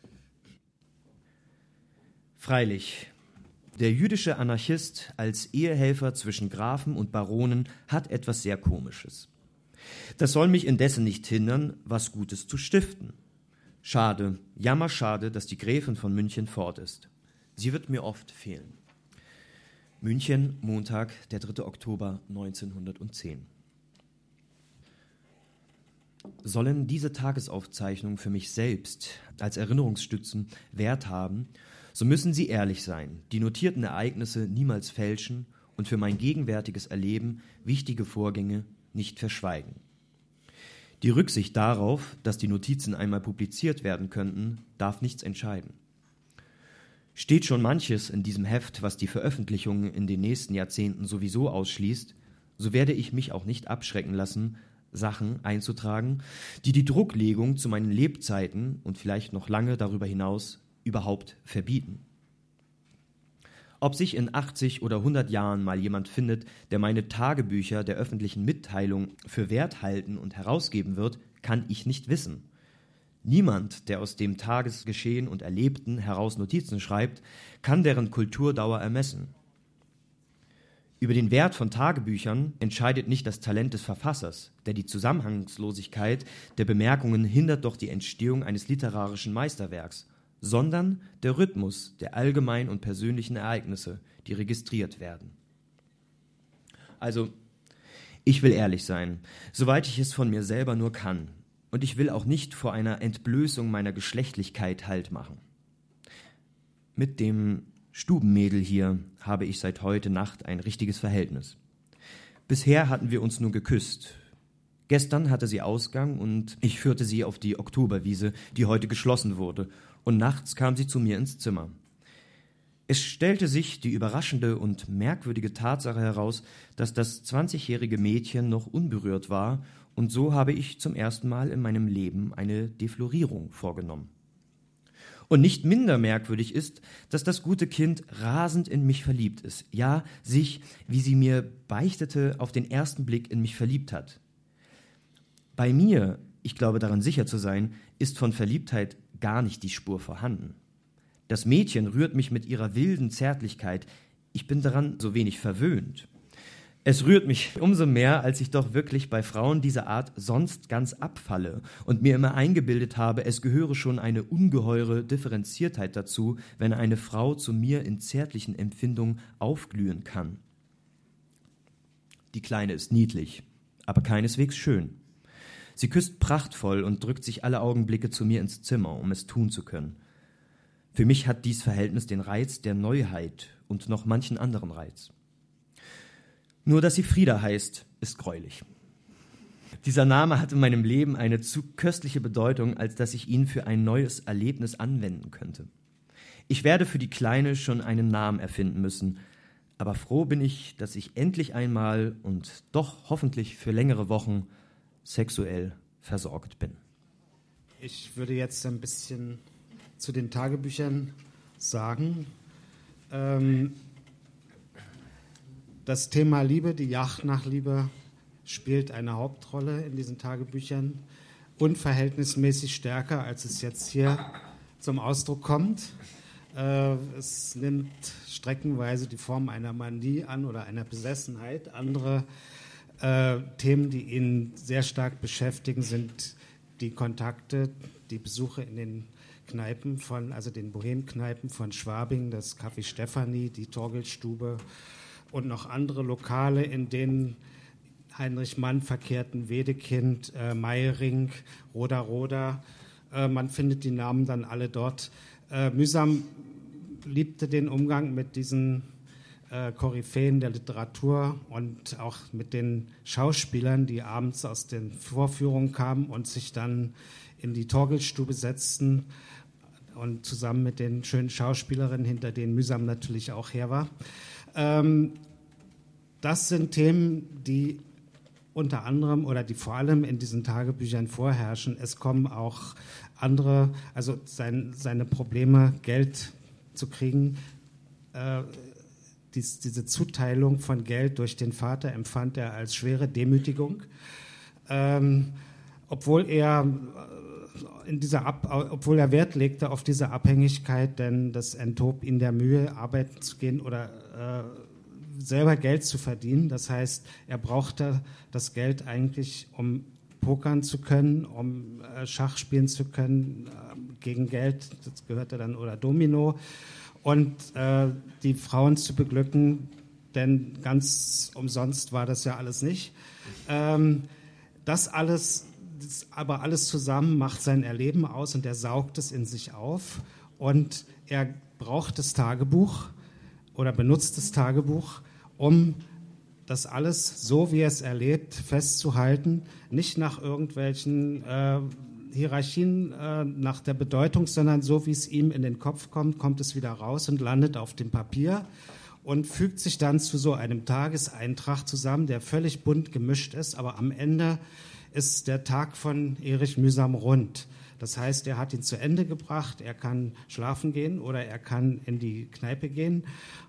Freilich, der jüdische Anarchist als Ehehelfer zwischen Grafen und Baronen hat etwas sehr Komisches. Das soll mich indessen nicht hindern, was Gutes zu stiften. Schade, jammerschade, dass die Gräfin von München fort ist. Sie wird mir oft fehlen. München, Montag, der dritte Oktober neunzehnhundertzehn. Sollen diese Tagesaufzeichnungen für mich selbst als Erinnerungsstützen Wert haben, so müssen sie ehrlich sein, die notierten Ereignisse niemals fälschen und für mein gegenwärtiges Erleben wichtige Vorgänge nicht verschweigen. Die Rücksicht darauf, dass die Notizen einmal publiziert werden könnten, darf nichts entscheiden. Steht schon manches in diesem Heft, was die Veröffentlichung in den nächsten Jahrzehnten sowieso ausschließt, so werde ich mich auch nicht abschrecken lassen, Sachen einzutragen, die die Drucklegung zu meinen Lebzeiten und vielleicht noch lange darüber hinaus überhaupt verbieten. Ob sich in achtzig oder hundert Jahren mal jemand findet, der meine Tagebücher der öffentlichen Mitteilung für wert halten und herausgeben wird, kann ich nicht wissen. Niemand, der aus dem Tagesgeschehen und Erlebten heraus Notizen schreibt, kann deren Kulturdauer ermessen. Über den Wert von Tagebüchern entscheidet nicht das Talent des Verfassers, denn die Zusammenhangslosigkeit der Bemerkungen hindert doch die Entstehung eines literarischen Meisterwerks, sondern der Rhythmus der allgemeinen und persönlichen Ereignisse, die registriert werden. Also, ich will ehrlich sein, soweit ich es von mir selber nur kann, und ich will auch nicht vor einer Entblößung meiner Geschlechtlichkeit Halt machen. Mit dem Stubenmädel hier habe ich seit heute Nacht ein richtiges Verhältnis. Bisher hatten wir uns nur geküsst. Gestern hatte sie Ausgang und ich führte sie auf die Oktoberwiese, die heute geschlossen wurde, und nachts kam sie zu mir ins Zimmer. Es stellte sich die überraschende und merkwürdige Tatsache heraus, dass das zwanzigjährige Mädchen noch unberührt war, und so habe ich zum ersten Mal in meinem Leben eine Deflorierung vorgenommen. Und nicht minder merkwürdig ist, dass das gute Kind rasend in mich verliebt ist, ja, sich, wie sie mir beichtete, auf den ersten Blick in mich verliebt hat. Bei mir ich glaube daran sicher zu sein, ist von Verliebtheit gar nicht die Spur vorhanden. Das Mädchen rührt mich mit ihrer wilden Zärtlichkeit, ich bin daran so wenig verwöhnt. Es rührt mich umso mehr, als ich doch wirklich bei Frauen dieser Art sonst ganz abfalle und mir immer eingebildet habe, es gehöre schon eine ungeheure Differenziertheit dazu, wenn eine Frau zu mir in zärtlichen Empfindungen aufglühen kann. Die Kleine ist niedlich, aber keineswegs schön. Sie küsst prachtvoll und drückt sich alle Augenblicke zu mir ins Zimmer, um es tun zu können. Für mich hat dies Verhältnis den Reiz der Neuheit und noch manchen anderen Reiz. Nur, dass sie Frieda heißt, ist greulich. Dieser Name hat in meinem Leben eine zu köstliche Bedeutung, als dass ich ihn für ein neues Erlebnis anwenden könnte. Ich werde für die Kleine schon einen Namen erfinden müssen, aber froh bin ich, dass ich endlich einmal und doch hoffentlich für längere Wochen sexuell versorgt bin. Ich würde jetzt ein bisschen zu den Tagebüchern sagen. Ähm, das Thema Liebe, die Jagd nach Liebe, spielt eine Hauptrolle in diesen Tagebüchern, unverhältnismäßig stärker, als es jetzt hier zum Ausdruck kommt. Äh, es nimmt streckenweise die Form einer Manie an oder einer Besessenheit. Andere äh, Themen, die ihn sehr stark beschäftigen, sind die Kontakte, die Besuche in den Kneipen von, also den Bohemkneipen von Schwabing, das Café Stefanie, die Torgelstube und noch andere Lokale, in denen Heinrich Mann verkehrten, Wedekind, äh, Meiring, Roda Roda. Äh, man findet die Namen dann alle dort. Äh, Mühsam liebte den Umgang mit diesen äh, Koryphäen der Literatur und auch mit den Schauspielern, die abends aus den Vorführungen kamen und sich dann in die Torgelstube setzten und zusammen mit den schönen Schauspielerinnen, hinter denen Mühsam natürlich auch her war. Ähm, das sind Themen, die unter anderem oder die vor allem in diesen Tagebüchern vorherrschen. Es kommen auch andere, also sein, seine Probleme, Geld zu kriegen. Äh, dies, diese Zuteilung von Geld durch den Vater empfand er als schwere Demütigung. Ähm, obwohl er in dieser Ab, obwohl er Wert legte auf diese Abhängigkeit, denn das enthob ihn der Mühe, arbeiten zu gehen oder äh, selber Geld zu verdienen. Das heißt, er brauchte das Geld eigentlich, um pokern zu können, um äh, Schach spielen zu können, äh, gegen Geld, das gehörte dann, oder Domino, und äh, die Frauen zu beglücken, denn ganz umsonst war das ja alles nicht. Ähm, das alles Das aber alles zusammen macht sein Erleben aus und er saugt es in sich auf und er braucht das Tagebuch oder benutzt das Tagebuch, um das alles, so wie er es erlebt, festzuhalten, nicht nach irgendwelchen äh, Hierarchien, äh, nach der Bedeutung, sondern so wie es ihm in den Kopf kommt, kommt es wieder raus und landet auf dem Papier und fügt sich dann zu so einem Tageseintrag zusammen, der völlig bunt gemischt ist, aber am Ende ist der Tag von Erich Mühsam rund. Das heißt, er hat ihn zu Ende gebracht, er kann schlafen gehen oder er kann in die Kneipe gehen.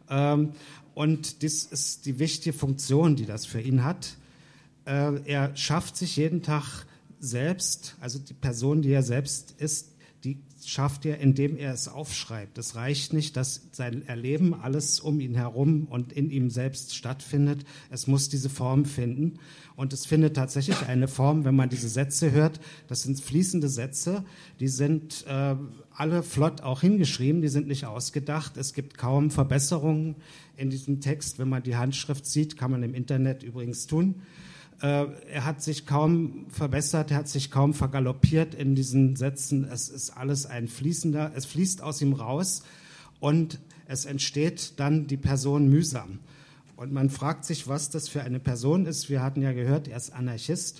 Und das ist die wichtige Funktion, die das für ihn hat. Er schafft sich jeden Tag selbst, also die Person, die er selbst ist, die schafft er, indem er es aufschreibt. Es reicht nicht, dass sein Erleben alles um ihn herum und in ihm selbst stattfindet. Es muss diese Form finden. Und es findet tatsächlich eine Form, wenn man diese Sätze hört. Das sind fließende Sätze. Die sind äh, alle flott auch hingeschrieben. Die sind nicht ausgedacht. Es gibt kaum Verbesserungen in diesem Text. Wenn man die Handschrift sieht, kann man im Internet übrigens tun. Er hat sich kaum verbessert, er hat sich kaum vergaloppiert in diesen Sätzen. Es ist alles ein fließender, es fließt aus ihm raus und es entsteht dann die Person Mühsam. Und man fragt sich, was das für eine Person ist. Wir hatten ja gehört, er ist Anarchist.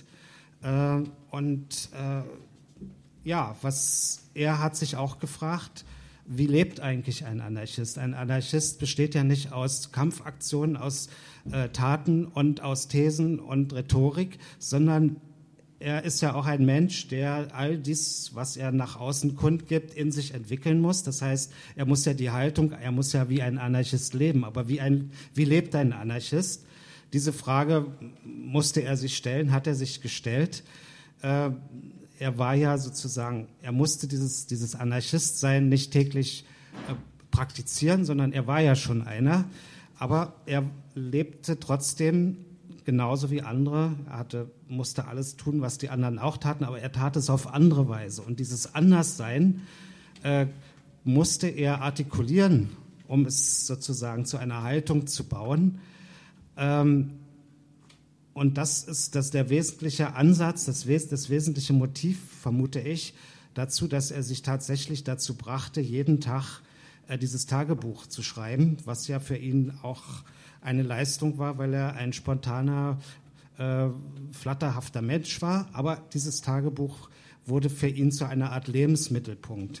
Und ja, was er hat sich auch gefragt, wie lebt eigentlich ein Anarchist? Ein Anarchist besteht ja nicht aus Kampfaktionen, aus äh, Taten und aus Thesen und Rhetorik, sondern er ist ja auch ein Mensch, der all dies, was er nach außen kundgibt, in sich entwickeln muss. Das heißt, er muss ja die Haltung, er muss ja wie ein Anarchist leben. Aber wie, ein, wie lebt ein Anarchist? Diese Frage musste er sich stellen, hat er sich gestellt. Äh, er war ja sozusagen, er musste dieses, dieses Anarchist-Sein nicht täglich äh, praktizieren, sondern er war ja schon einer. Aber er lebte trotzdem genauso wie andere. Er hatte, musste alles tun, was die anderen auch taten, aber er tat es auf andere Weise. Und dieses Anderssein äh, musste er artikulieren, um es sozusagen zu einer Haltung zu bauen. Ähm, und das ist das der wesentliche Ansatz, das, Wes- das wesentliche Motiv, vermute ich, dazu, dass er sich tatsächlich dazu brachte, jeden Tag äh, dieses Tagebuch zu schreiben, was ja für ihn auch eine Leistung war, weil er ein spontaner, äh, flatterhafter Mensch war. Aber dieses Tagebuch wurde für ihn zu einer Art Lebensmittelpunkt.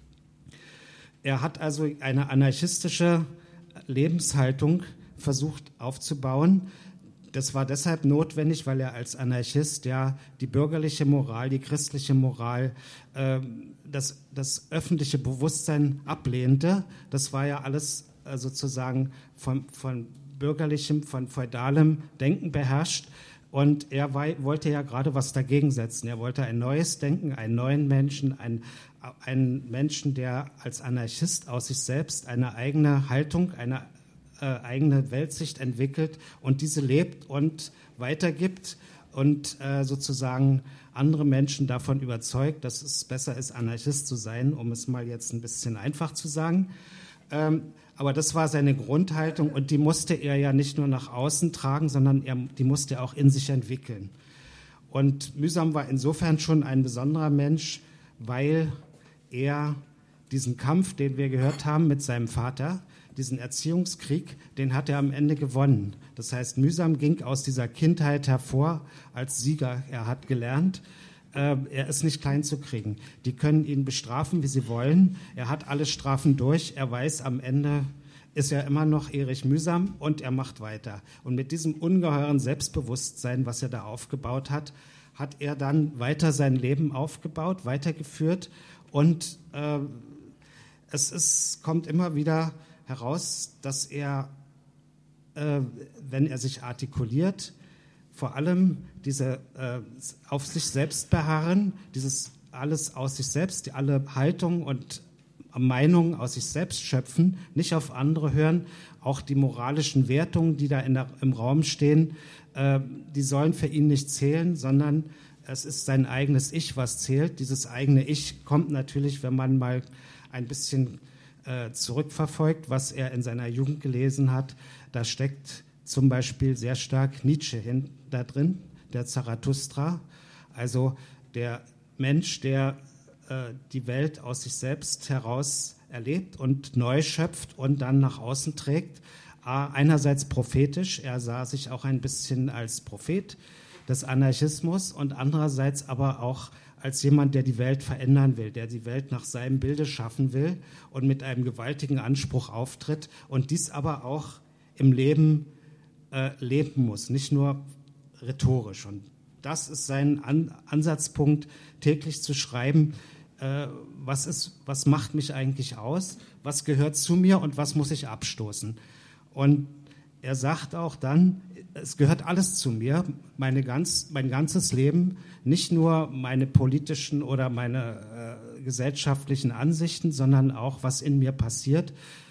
Er hat also eine anarchistische Lebenshaltung versucht aufzubauen. Das war deshalb notwendig, weil er als Anarchist ja die bürgerliche Moral, die christliche Moral, äh, das, das öffentliche Bewusstsein ablehnte. Das war ja alles äh, sozusagen von, von bürgerlichem, von feudalem Denken beherrscht. Und er war, wollte ja gerade was dagegen setzen. Er wollte ein neues Denken, einen neuen Menschen, ein Ein Menschen, der als Anarchist aus sich selbst eine eigene Haltung, eine äh, eigene Weltsicht entwickelt und diese lebt und weitergibt und äh, sozusagen andere Menschen davon überzeugt, dass es besser ist, Anarchist zu sein, um es mal jetzt ein bisschen einfach zu sagen. Ähm, aber das war seine Grundhaltung und die musste er ja nicht nur nach außen tragen, sondern er, die musste er auch in sich entwickeln. Und Mühsam war insofern schon ein besonderer Mensch, weil er diesen Kampf, den wir gehört haben mit seinem Vater, diesen Erziehungskrieg, den hat er am Ende gewonnen. Das heißt, Mühsam ging aus dieser Kindheit hervor als Sieger. Er hat gelernt, äh, er ist nicht klein zu kriegen. Die können ihn bestrafen, wie sie wollen. Er hat alle Strafen durch. Er weiß, am Ende ist er immer noch Erich Mühsam und er macht weiter. Und mit diesem ungeheuren Selbstbewusstsein, was er da aufgebaut hat, hat er dann weiter sein Leben aufgebaut, weitergeführt. Und äh, es ist, kommt immer wieder heraus, dass er, äh, wenn er sich artikuliert, vor allem diese äh, auf sich selbst beharren, dieses alles aus sich selbst, die alle Haltung und Meinungen aus sich selbst schöpfen, nicht auf andere hören, auch die moralischen Wertungen, die da in der, im Raum stehen, äh, die sollen für ihn nicht zählen, sondern es ist sein eigenes Ich, was zählt. Dieses eigene Ich kommt natürlich, wenn man mal ein bisschen äh, zurückverfolgt, was er in seiner Jugend gelesen hat. Da steckt zum Beispiel sehr stark Nietzsche hin, da drin, der Zarathustra. Also der Mensch, der äh, die Welt aus sich selbst heraus erlebt und neu schöpft und dann nach außen trägt. Einerseits prophetisch, er sah sich auch ein bisschen als Prophet des Anarchismus und andererseits aber auch als jemand, der die Welt verändern will, der die Welt nach seinem Bilde schaffen will und mit einem gewaltigen Anspruch auftritt und dies aber auch im Leben äh, leben muss, nicht nur rhetorisch. Und das ist sein An- Ansatzpunkt, täglich zu schreiben, äh, was ist, was macht mich eigentlich aus, was gehört zu mir und was muss ich abstoßen. Und er sagt auch dann, es gehört alles zu mir, meine ganz, mein ganzes Leben, nicht nur meine politischen oder meine äh, gesellschaftlichen Ansichten, sondern auch, was in mir passiert.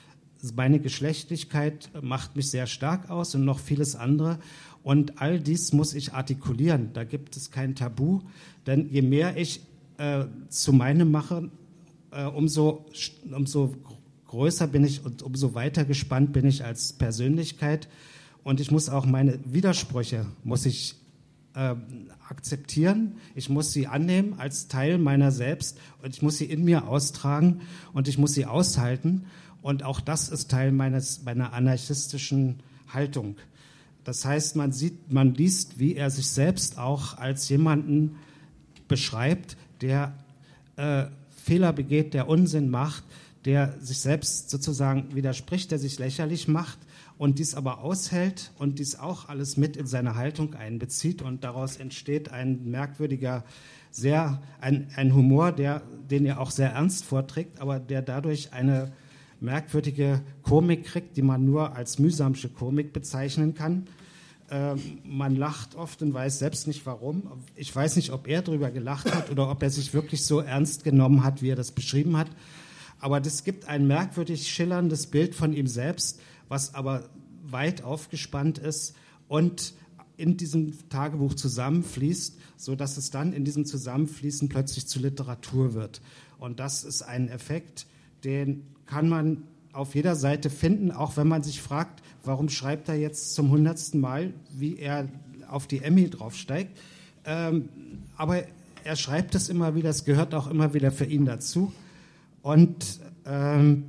Meine Geschlechtlichkeit macht mich sehr stark aus und noch vieles andere. Und all dies muss ich artikulieren. Da gibt es kein Tabu, denn je mehr ich äh, zu meinem mache, äh, umso, umso größer bin ich und umso weiter gespannt bin ich als Persönlichkeit. Und ich muss auch meine Widersprüche muss ich äh, akzeptieren. Ich muss sie annehmen als Teil meiner selbst und ich muss sie in mir austragen und ich muss sie aushalten. Und auch das ist Teil meines, meiner anarchistischen Haltung. Das heißt, man sieht, man liest, wie er sich selbst auch als jemanden beschreibt, der äh, Fehler begeht, der Unsinn macht, der sich selbst sozusagen widerspricht, der sich lächerlich macht und dies aber aushält und dies auch alles mit in seine Haltung einbezieht. Und daraus entsteht ein merkwürdiger, sehr, ein, ein Humor, der, den er auch sehr ernst vorträgt, aber der dadurch eine merkwürdige Komik kriegt, die man nur als mühsamsche Komik bezeichnen kann. Ähm, man lacht oft und weiß selbst nicht warum. Ich weiß nicht, ob er darüber gelacht hat oder ob er sich wirklich so ernst genommen hat, wie er das beschrieben hat. Aber das gibt ein merkwürdig schillerndes Bild von ihm selbst, was aber weit aufgespannt ist und in diesem Tagebuch zusammenfließt, sodass es dann in diesem Zusammenfließen plötzlich zu Literatur wird. Und das ist ein Effekt, den kann man auf jeder Seite finden, auch wenn man sich fragt, warum schreibt er jetzt zum hundertsten Mal, wie er auf die Emmy draufsteigt. Ähm, aber er schreibt es immer wieder, es gehört auch immer wieder für ihn dazu. Und ähm,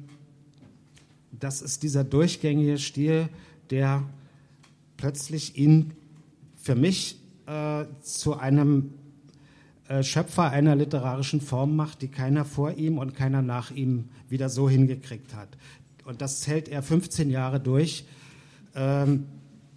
das ist dieser durchgängige Stil, der plötzlich ihn für mich äh, zu einem äh, Schöpfer einer literarischen Form macht, die keiner vor ihm und keiner nach ihm wieder so hingekriegt hat. Und das hält er fünfzehn Jahre durch. Ähm,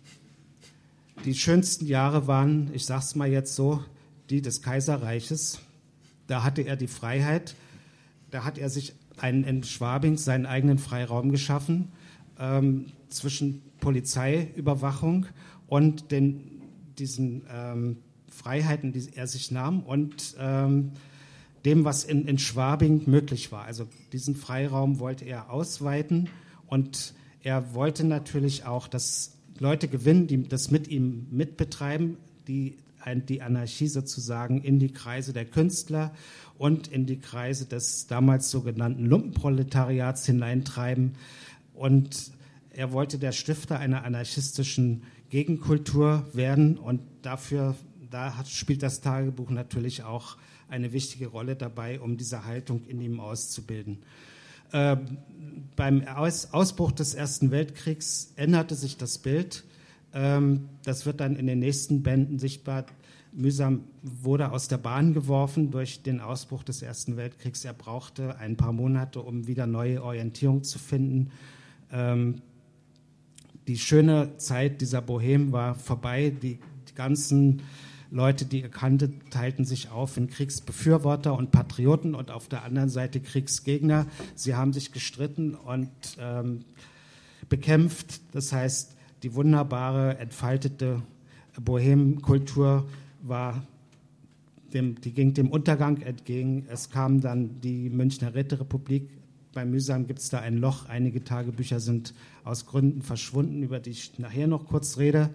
die schönsten Jahre waren, ich sage es mal jetzt so, die des Kaiserreiches. Da hatte er die Freiheit, da hat er sich einen, in Schwabing seinen eigenen Freiraum geschaffen, ähm, zwischen Polizeiüberwachung und den diesen ähm, Freiheiten, die er sich nahm und ähm, dem, was in, in Schwabing möglich war. Also diesen Freiraum wollte er ausweiten und er wollte natürlich auch, dass Leute gewinnen, die das mit ihm mitbetreiben, die die Anarchie sozusagen in die Kreise der Künstler und in die Kreise des damals sogenannten Lumpenproletariats hineintreiben. Und er wollte der Stifter einer anarchistischen Gegenkultur werden und dafür, da hat, spielt das Tagebuch natürlich auch eine wichtige Rolle dabei, um diese Haltung in ihm auszubilden. Äh, beim Aus, Ausbruch des Ersten Weltkriegs änderte sich das Bild. Ähm, das wird dann in den nächsten Bänden sichtbar. Mühsam wurde aus der Bahn geworfen durch den Ausbruch des Ersten Weltkriegs. Er brauchte ein paar Monate, um wieder neue Orientierung zu finden. Ähm, Die schöne Zeit dieser Bohème war vorbei. Die, die ganzen Leute, die er kannte, teilten sich auf in Kriegsbefürworter und Patrioten und auf der anderen Seite Kriegsgegner. Sie haben sich gestritten und ähm, bekämpft. Das heißt, die wunderbare, entfaltete Bohème-Kultur war dem, die ging dem Untergang entgegen. Es kam dann die Münchner Räterepublik. Bei Mühsam gibt es da ein Loch. Einige Tagebücher sind aus Gründen verschwunden, über die ich nachher noch kurz rede.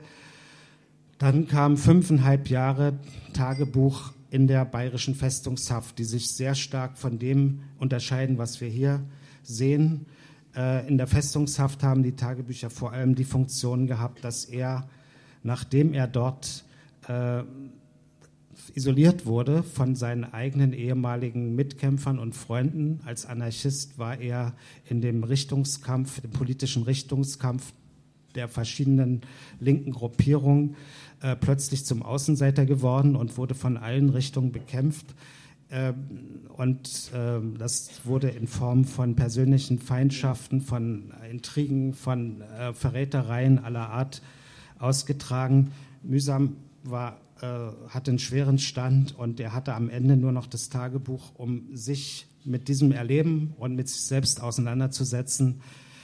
Dann kamen fünfeinhalb Jahre Tagebuch in der bayerischen Festungshaft, die sich sehr stark von dem unterscheiden, was wir hier sehen. Äh, in der Festungshaft haben die Tagebücher vor allem die Funktion gehabt, dass er, nachdem er dort äh, isoliert wurde von seinen eigenen ehemaligen Mitkämpfern und Freunden. Als Anarchist war er in dem Richtungskampf, dem politischen Richtungskampf der verschiedenen linken Gruppierungen äh, plötzlich zum Außenseiter geworden und wurde von allen Richtungen bekämpft. Äh, und äh, das wurde in Form von persönlichen Feindschaften, von Intrigen, von äh, Verrätereien aller Art ausgetragen. Mühsam war hatte einen schweren Stand und er hatte am Ende nur noch das Tagebuch, um sich mit diesem Erleben und mit sich selbst auseinanderzusetzen.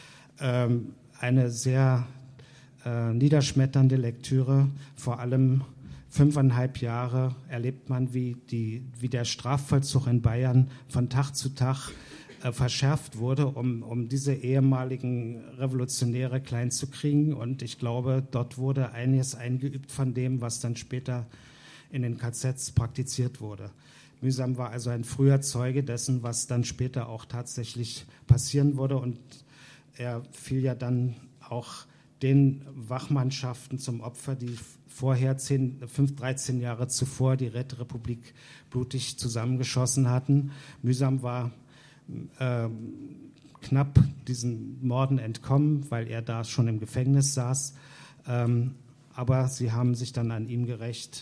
Ähm, eine sehr äh, niederschmetternde Lektüre, vor allem fünfeinhalb Jahre erlebt man, wie, die, wie der Strafvollzug in Bayern von Tag zu Tag äh, verschärft wurde, um, um diese ehemaligen Revolutionäre klein zu kriegen. Und ich glaube, dort wurde einiges eingeübt von dem, was dann später in den K Zs praktiziert wurde. Mühsam war also ein früher Zeuge dessen, was dann später auch tatsächlich passieren wurde. Und er fiel ja dann auch den Wachmannschaften zum Opfer, die vorher zehn, fünf, dreizehn Jahre zuvor die Räterepublik blutig zusammengeschossen hatten. Mühsam war äh, knapp diesen Morden entkommen, weil er da schon im Gefängnis saß. Ähm, aber sie haben sich dann an ihm gerächt.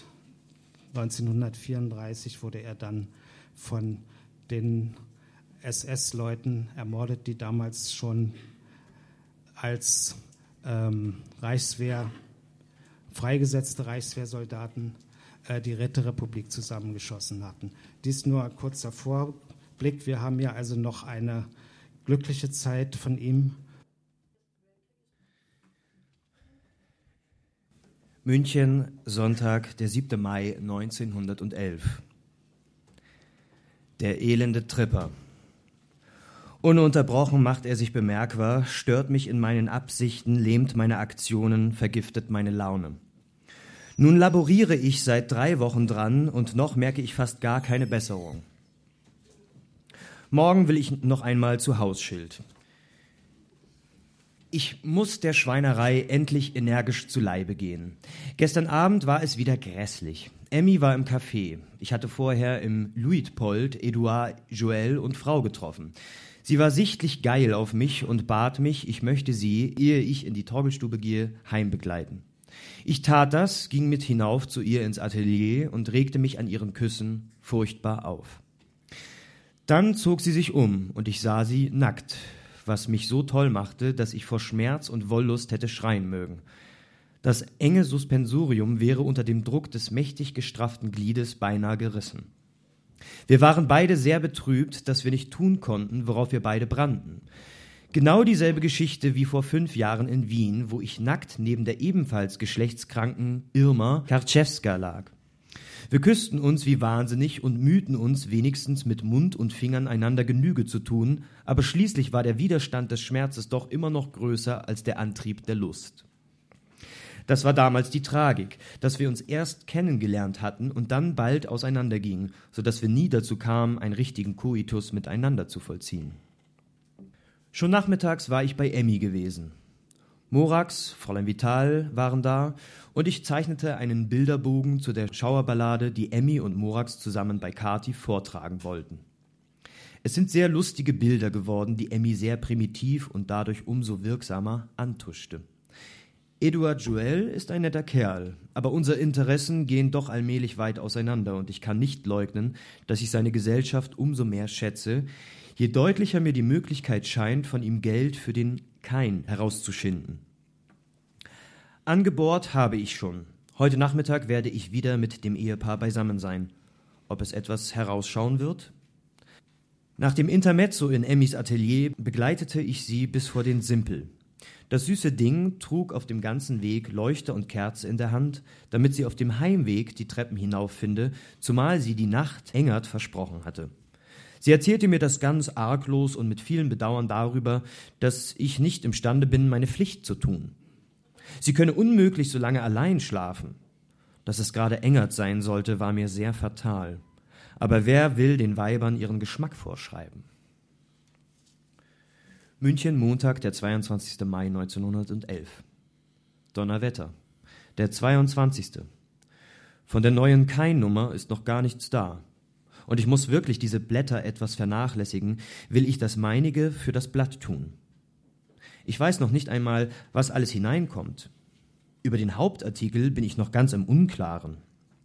neunzehnhundertvierunddreißig wurde er dann von den S S-Leuten ermordet, die damals schon als ähm, Reichswehr, freigesetzte Reichswehrsoldaten äh, die Räterepublik zusammengeschossen hatten. Dies nur ein kurzer Vorblick. Wir haben ja also noch eine glückliche Zeit von ihm. München, Sonntag, der siebte Mai neunzehnhundertelf. Der elende Tripper. Ununterbrochen macht er sich bemerkbar, stört mich in meinen Absichten, lähmt meine Aktionen, vergiftet meine Laune. Nun laboriere ich seit drei Wochen dran und noch merke ich fast gar keine Besserung. Morgen will ich noch einmal zu Hausschild. Ich muss der Schweinerei endlich energisch zu Leibe gehen. Gestern Abend war es wieder grässlich. Emmy war im Café. Ich hatte vorher im Luitpold Eduard, Joel und Frau getroffen. Sie war sichtlich geil auf mich und bat mich, ich möchte sie, ehe ich in die Torgelstube gehe, heimbegleiten. Ich tat das, ging mit hinauf zu ihr ins Atelier und regte mich an ihren Küssen furchtbar auf. Dann zog sie sich um und ich sah sie nackt, was mich so toll machte, dass ich vor Schmerz und Wollust hätte schreien mögen. Das enge Suspensorium wäre unter dem Druck des mächtig gestrafften Gliedes beinahe gerissen. Wir waren beide sehr betrübt, dass wir nicht tun konnten, worauf wir beide brannten. Genau dieselbe Geschichte wie vor fünf Jahren in Wien, wo ich nackt neben der ebenfalls geschlechtskranken Irma Karczewska lag. Wir küssten uns wie wahnsinnig und mühten uns, wenigstens mit Mund und Fingern einander Genüge zu tun, aber schließlich war der Widerstand des Schmerzes doch immer noch größer als der Antrieb der Lust. Das war damals die Tragik, dass wir uns erst kennengelernt hatten und dann bald auseinandergingen, so dass wir nie dazu kamen, einen richtigen Koitus miteinander zu vollziehen. Schon nachmittags war ich bei Emmy gewesen. Morax, Fräulein Vital waren da und ich zeichnete einen Bilderbogen zu der Schauerballade, die Emmy und Morax zusammen bei Kathi vortragen wollten. Es sind sehr lustige Bilder geworden, die Emmy sehr primitiv und dadurch umso wirksamer antuschte. Eduard Joel ist ein netter Kerl, aber unsere Interessen gehen doch allmählich weit auseinander und ich kann nicht leugnen, dass ich seine Gesellschaft umso mehr schätze, je deutlicher mir die Möglichkeit scheint, von ihm Geld für den Kain herauszuschinden. Angebohrt habe ich schon. Heute Nachmittag werde ich wieder mit dem Ehepaar beisammen sein. Ob es etwas herausschauen wird? Nach dem Intermezzo in Emmys Atelier begleitete ich sie bis vor den Simpel. Das süße Ding trug auf dem ganzen Weg Leuchter und Kerze in der Hand, damit sie auf dem Heimweg die Treppen hinauffinde, zumal sie die Nacht Engert versprochen hatte. Sie erzählte mir das ganz arglos und mit vielem Bedauern darüber, dass ich nicht imstande bin, meine Pflicht zu tun. Sie könne unmöglich so lange allein schlafen. Dass es gerade Engert sein sollte, war mir sehr fatal. Aber wer will den Weibern ihren Geschmack vorschreiben? München, Montag, der zweiundzwanzigste Mai neunzehnhundertelf. Donnerwetter. Der zweiundzwanzigste. Von der neuen Kain-Nummer ist noch gar nichts da. Und ich muss wirklich diese Blätter etwas vernachlässigen, will ich das meinige für das Blatt tun. Ich weiß noch nicht einmal, was alles hineinkommt. Über den Hauptartikel bin ich noch ganz im Unklaren.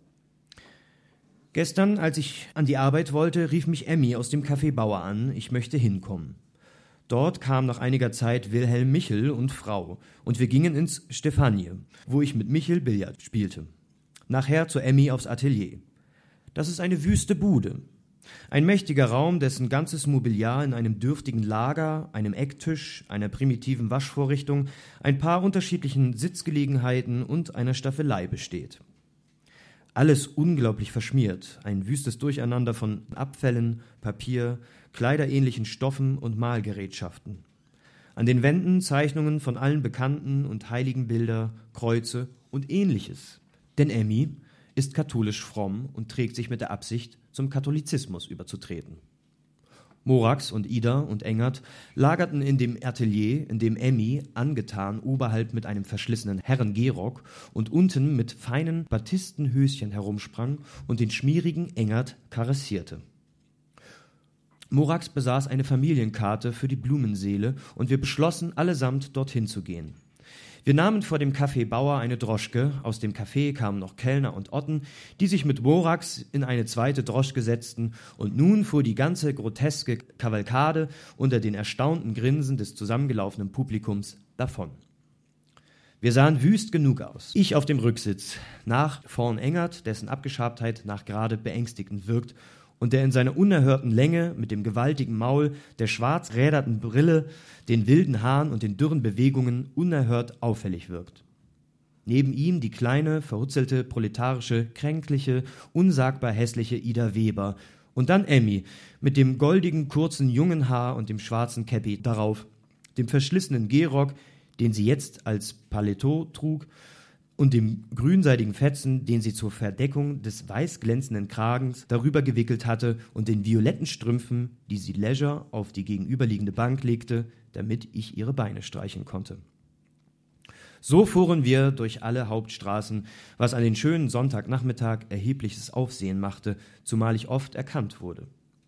Gestern, als ich an die Arbeit wollte, rief mich Emmy aus dem Café Bauer an, ich möchte hinkommen. Dort kam nach einiger Zeit Wilhelm Michel und Frau, und wir gingen ins Stefanie, wo ich mit Michel Billard spielte. Nachher zu Emmy aufs Atelier. Das ist eine wüste Bude. Ein mächtiger Raum, dessen ganzes Mobiliar in einem dürftigen Lager, einem Ecktisch, einer primitiven Waschvorrichtung, ein paar unterschiedlichen Sitzgelegenheiten und einer Staffelei besteht. Alles unglaublich verschmiert, ein wüstes Durcheinander von Abfällen, Papier, kleiderähnlichen Stoffen und Malgerätschaften. An den Wänden Zeichnungen von allen bekannten und heiligen Bilder, Kreuze und Ähnliches. Denn Emmy ist katholisch fromm und trägt sich mit der Absicht, zum Katholizismus überzutreten. Morax und Ida und Engert lagerten in dem Atelier, in dem Emmy, angetan oberhalb mit einem verschlissenen Herren-Gehrock und unten mit feinen Batistenhöschen herumsprang und den schmierigen Engert karessierte. Morax besaß eine Familienkarte für die Blumenseele und wir beschlossen, allesamt dorthin zu gehen. Wir nahmen vor dem Café Bauer eine Droschke, aus dem Café kamen noch Kellner und Otten, die sich mit Morax in eine zweite Droschke setzten, und nun fuhr die ganze groteske Kavalkade unter den erstaunten Grinsen des zusammengelaufenen Publikums davon. Wir sahen wüst genug aus. Ich auf dem Rücksitz, nach vorn Engert, dessen Abgeschabtheit nach gerade beängstigend wirkt, und der in seiner unerhörten Länge, mit dem gewaltigen Maul, der schwarz räderten Brille, den wilden Haaren und den dürren Bewegungen unerhört auffällig wirkt. Neben ihm die kleine, verhutzelte, proletarische, kränkliche, unsagbar hässliche Ida Weber. Und dann Emmy mit dem goldigen, kurzen, jungen Haar und dem schwarzen Käppi darauf, dem verschlissenen Gehrock, den sie jetzt als Paletot trug, und dem grünseidigen Fetzen, den sie zur Verdeckung des weiß glänzenden Kragens darüber gewickelt hatte, und den violetten Strümpfen, die sie leger auf die gegenüberliegende Bank legte, damit ich ihre Beine streichen konnte. So fuhren wir durch alle Hauptstraßen, was an den schönen Sonntagnachmittag erhebliches Aufsehen machte, zumal ich oft erkannt wurde.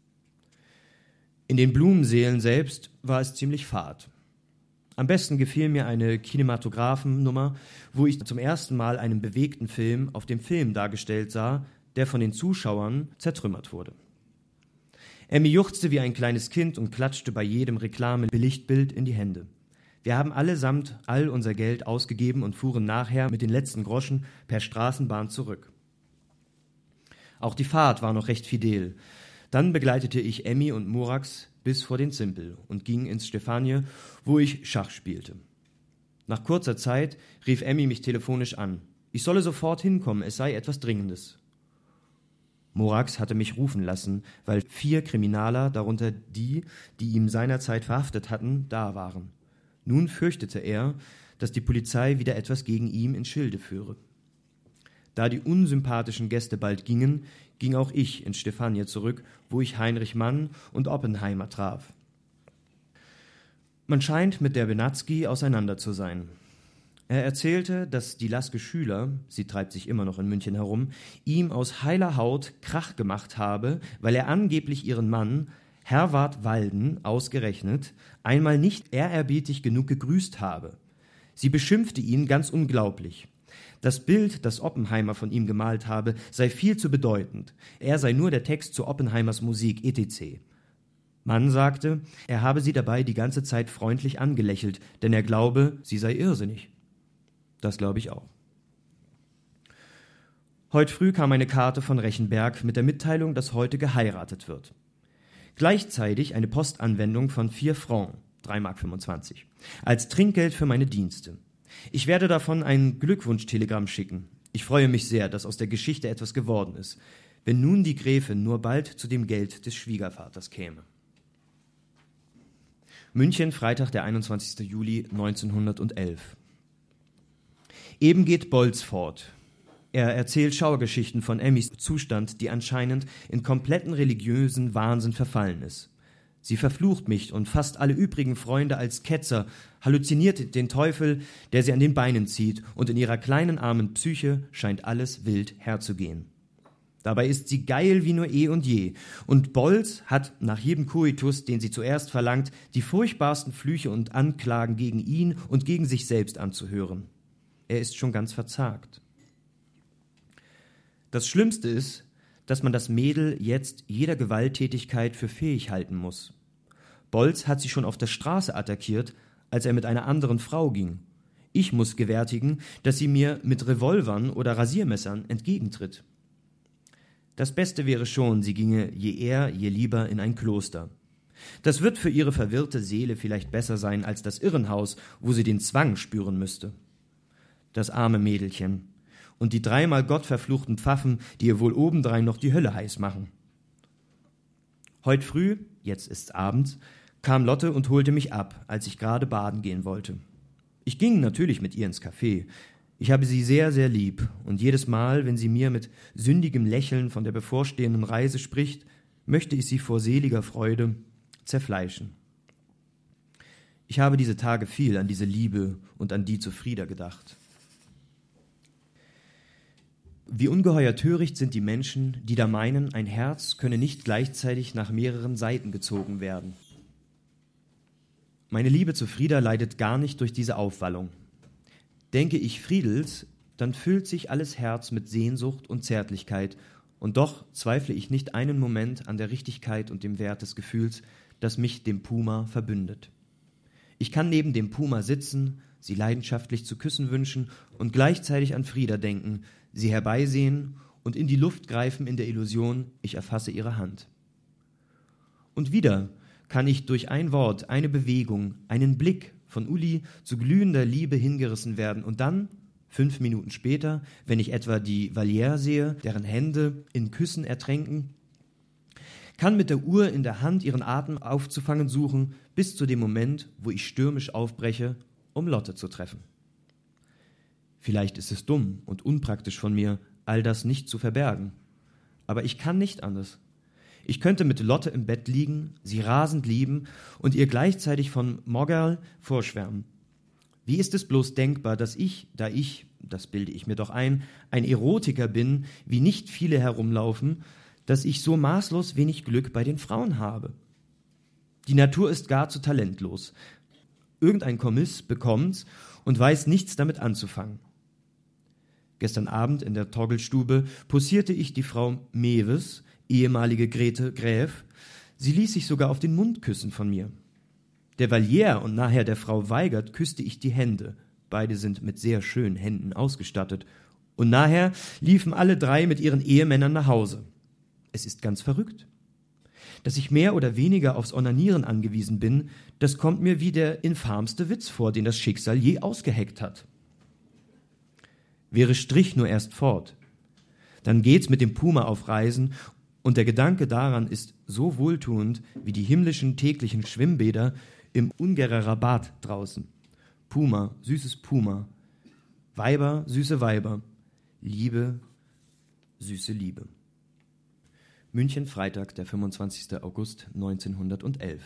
In den Blumenseelen selbst war es ziemlich fad. Am besten gefiel mir eine Kinematographennummer, wo ich zum ersten Mal einen bewegten Film auf dem Film dargestellt sah, der von den Zuschauern zertrümmert wurde. Emmy juchzte wie ein kleines Kind und klatschte bei jedem Reklame-Belichtbild in die Hände. Wir haben allesamt all unser Geld ausgegeben und fuhren nachher mit den letzten Groschen per Straßenbahn zurück. Auch die Fahrt war noch recht fidel. Dann begleitete ich Emmy und Murax bis vor den Zimpel und ging ins Stefanie, wo ich Schach spielte. Nach kurzer Zeit rief Emmy mich telefonisch an. Ich solle sofort hinkommen, es sei etwas Dringendes. Murax hatte mich rufen lassen, weil vier Kriminaler, darunter die, die ihm seinerzeit verhaftet hatten, da waren. Nun fürchtete er, dass die Polizei wieder etwas gegen ihn ins Schilde führe. Da die unsympathischen Gäste bald gingen, ging auch ich ins Stefanie zurück, wo ich Heinrich Mann und Oppenheimer traf. Man scheint mit der Benatzky auseinander zu sein. Er erzählte, dass die Laske Schüler, sie treibt sich immer noch in München herum, ihm aus heiler Haut Krach gemacht habe, weil er angeblich ihren Mann, Herwart Walden, ausgerechnet, einmal nicht ehrerbietig genug gegrüßt habe. Sie beschimpfte ihn ganz unglaublich. Das Bild, das Oppenheimer von ihm gemalt habe, sei viel zu bedeutend. Er sei nur der Text zu Oppenheimers Musik et cetera. Mann sagte, er habe sie dabei die ganze Zeit freundlich angelächelt, denn er glaube, sie sei irrsinnig. Das glaube ich auch. Heute früh kam eine Karte von Rechenberg mit der Mitteilung, dass heute geheiratet wird. Gleichzeitig eine Postanwendung von vier Francs, drei Mark fünfundzwanzig, als Trinkgeld für meine Dienste. Ich werde davon ein Glückwunschtelegramm schicken. Ich freue mich sehr, dass aus der Geschichte etwas geworden ist, wenn nun die Gräfin nur bald zu dem Geld des Schwiegervaters käme. München, Freitag, der einundzwanzigster Juli neunzehnhundertelf. Eben geht Bolz fort. Er erzählt Schauergeschichten von Emmys Zustand, die anscheinend in kompletten religiösen Wahnsinn verfallen ist. Sie verflucht mich und fast alle übrigen Freunde als Ketzer, halluziniert den Teufel, der sie an den Beinen zieht, und in ihrer kleinen armen Psyche scheint alles wild herzugehen. Dabei ist sie geil wie nur eh und je, und Bolz hat nach jedem Koitus, den sie zuerst verlangt, die furchtbarsten Flüche und Anklagen gegen ihn und gegen sich selbst anzuhören. Er ist schon ganz verzagt. Das Schlimmste ist, dass man das Mädel jetzt jeder Gewalttätigkeit für fähig halten muss. Bolz hat sie schon auf der Straße attackiert, als er mit einer anderen Frau ging. Ich muss gewärtigen, dass sie mir mit Revolvern oder Rasiermessern entgegentritt. Das Beste wäre schon, sie ginge je eher, je lieber in ein Kloster. Das wird für ihre verwirrte Seele vielleicht besser sein als das Irrenhaus, wo sie den Zwang spüren müsste. Das arme Mädelchen. Und die dreimal gottverfluchten Pfaffen, die ihr wohl obendrein noch die Hölle heiß machen. Heut früh, jetzt ist's abends, kam Lotte und holte mich ab, als ich gerade baden gehen wollte. Ich ging natürlich mit ihr ins Café. Ich habe sie sehr, sehr lieb, und jedes Mal, wenn sie mir mit sündigem Lächeln von der bevorstehenden Reise spricht, möchte ich sie vor seliger Freude zerfleischen. Ich habe diese Tage viel an diese Liebe und an die zu Frieda gedacht. Wie ungeheuer töricht sind die Menschen, die da meinen, ein Herz könne nicht gleichzeitig nach mehreren Seiten gezogen werden. Meine Liebe zu Frieda leidet gar nicht durch diese Aufwallung. Denke ich Friedels, dann füllt sich alles Herz mit Sehnsucht und Zärtlichkeit, und doch zweifle ich nicht einen Moment an der Richtigkeit und dem Wert des Gefühls, das mich dem Puma verbündet. Ich kann neben dem Puma sitzen, sie leidenschaftlich zu küssen wünschen und gleichzeitig an Frieda denken, sie herbeisehen und in die Luft greifen in der Illusion, ich erfasse ihre Hand. Und wieder kann ich durch ein Wort, eine Bewegung, einen Blick von Uli zu glühender Liebe hingerissen werden, und dann Fünf Minuten später, wenn ich etwa die Valliere sehe, deren Hände in Küssen ertränken, kann mit der Uhr in der Hand ihren Atem aufzufangen suchen, bis zu dem Moment, wo ich stürmisch aufbreche, um Lotte zu treffen. Vielleicht ist es dumm und unpraktisch von mir, all das nicht zu verbergen. Aber ich kann nicht anders. Ich könnte mit Lotte im Bett liegen, sie rasend lieben und ihr gleichzeitig von Moggerl vorschwärmen. Wie ist es bloß denkbar, dass ich, da ich, das bilde ich mir doch ein, ein Erotiker bin, wie nicht viele herumlaufen, dass ich so maßlos wenig Glück bei den Frauen habe? Die Natur ist gar zu talentlos. Irgendein Kommiss bekommt's und weiß nichts damit anzufangen. Gestern Abend in der Torgelstube posierte ich die Frau Mewes, ehemalige Grete Gräf. Sie ließ sich sogar auf den Mund küssen von mir. Der Valliere und nachher der Frau Weigert küsste ich die Hände. Beide sind mit sehr schönen Händen ausgestattet. Und nachher liefen alle drei mit ihren Ehemännern nach Hause. Es ist ganz verrückt. Dass ich mehr oder weniger aufs Onanieren angewiesen bin, das kommt mir wie der infamste Witz vor, den das Schicksal je ausgeheckt hat. Wäre Strich nur erst fort. Dann geht's mit dem Puma auf Reisen und der Gedanke daran ist so wohltuend wie die himmlischen täglichen Schwimmbäder im Ungererer Bad draußen. Puma, süßes Puma. Weiber, süße Weiber. Liebe, süße Liebe. München, Freitag, der fünfundzwanzigster August neunzehnhundertelf.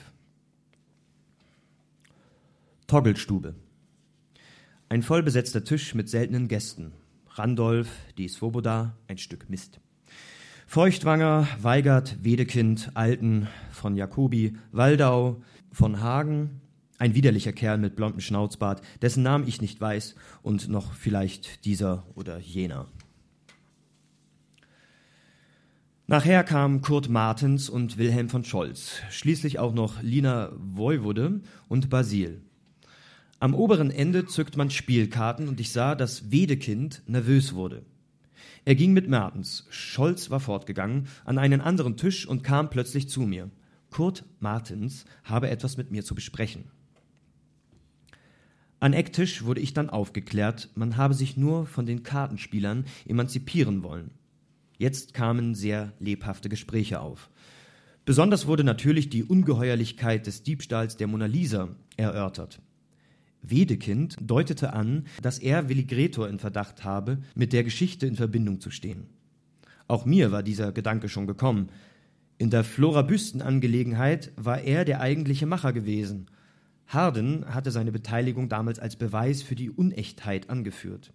Torgelstube. Ein vollbesetzter Tisch mit seltenen Gästen. Randolph, die Svoboda, ein Stück Mist. Feuchtwanger, Weigert, Wedekind, Alten, von Jacobi, Waldau, von Hagen, ein widerlicher Kerl mit blondem Schnauzbart, dessen Namen ich nicht weiß, und noch vielleicht dieser oder jener. Nachher kamen Kurt Martens und Wilhelm von Scholz, schließlich auch noch Lina Woiwode und Basil. Am oberen Ende zückt man Spielkarten und ich sah, dass Wedekind nervös wurde. Er ging mit Mertens, Scholz war fortgegangen, an einen anderen Tisch und kam plötzlich zu mir. Kurt Martens habe etwas mit mir zu besprechen. An Ecktisch wurde ich dann aufgeklärt, man habe sich nur von den Kartenspielern emanzipieren wollen. Jetzt kamen sehr lebhafte Gespräche auf. Besonders wurde natürlich die Ungeheuerlichkeit des Diebstahls der Mona Lisa erörtert. Wedekind deutete an, dass er Willi Gretor in Verdacht habe, mit der Geschichte in Verbindung zu stehen. Auch mir war dieser Gedanke schon gekommen. In der Flora-Büsten-Angelegenheit war er der eigentliche Macher gewesen. Harden hatte seine Beteiligung damals als Beweis für die Unechtheit angeführt.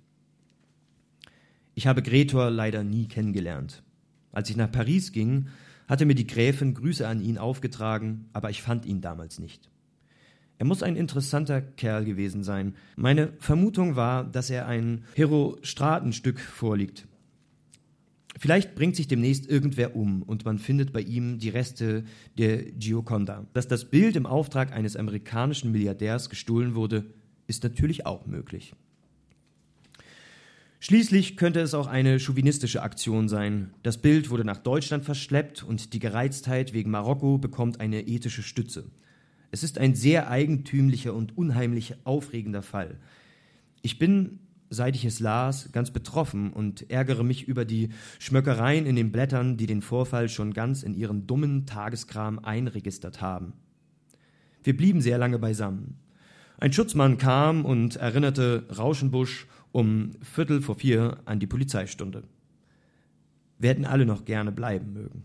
Ich habe Gretor leider nie kennengelernt. Als ich nach Paris ging, hatte mir die Gräfin Grüße an ihn aufgetragen, aber ich fand ihn damals nicht. Er muss ein interessanter Kerl gewesen sein. Meine Vermutung war, dass er ein Herostratenstück vorliegt. Vielleicht bringt sich demnächst irgendwer um und man findet bei ihm die Reste der Gioconda. Dass das Bild im Auftrag eines amerikanischen Milliardärs gestohlen wurde, ist natürlich auch möglich. Schließlich könnte es auch eine chauvinistische Aktion sein. Das Bild wurde nach Deutschland verschleppt und die Gereiztheit wegen Marokko bekommt eine ethische Stütze. Es ist ein sehr eigentümlicher und unheimlich aufregender Fall. Ich bin, seit ich es las, ganz betroffen und ärgere mich über die Schmöckereien in den Blättern, die den Vorfall schon ganz in ihren dummen Tageskram einregistert haben. Wir blieben sehr lange beisammen. Ein Schutzmann kam und erinnerte Rauschenbusch um Viertel vor vier an die Polizeistunde. Wir hätten alle noch gerne bleiben mögen.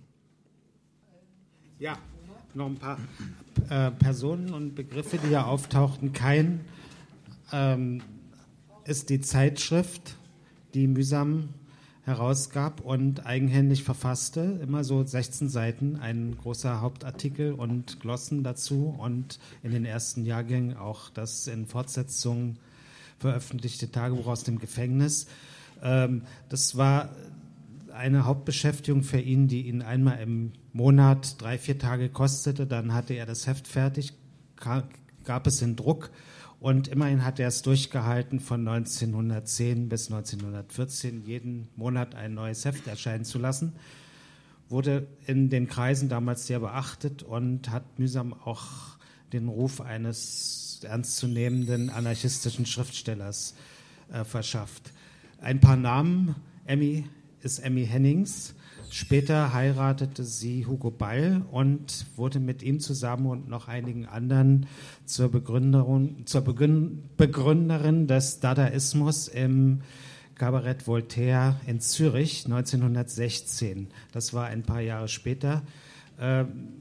Ja, noch ein paar äh, Personen und Begriffe, die hier auftauchten. Kein ähm, ist die Zeitschrift, die mühsam herausgab und eigenhändig verfasste, immer so sechzehn Seiten, ein großer Hauptartikel und Glossen dazu und in den ersten Jahrgängen auch das in Fortsetzungen veröffentlichte Tagebuch aus dem Gefängnis. Ähm, das war eine Hauptbeschäftigung für ihn, die ihn einmal im Monat drei, vier Tage kostete. Dann hatte er das Heft fertig, gab es in Druck und immerhin hat er es durchgehalten, von neunzehnhundertzehn bis neunzehnhundertvierzehn jeden Monat ein neues Heft erscheinen zu lassen. Wurde in den Kreisen damals sehr beachtet und hat mühsam auch den Ruf eines ernstzunehmenden anarchistischen Schriftstellers äh, verschafft. Ein paar Namen. Emmy ist Emmy Hennings. Später heiratete sie Hugo Ball und wurde mit ihm zusammen und noch einigen anderen zur Begründerin, zur Begrün- Begründerin des Dadaismus im Kabarett Voltaire in Zürich neunzehnhundertsechzehn. Das war ein paar Jahre später. Äh,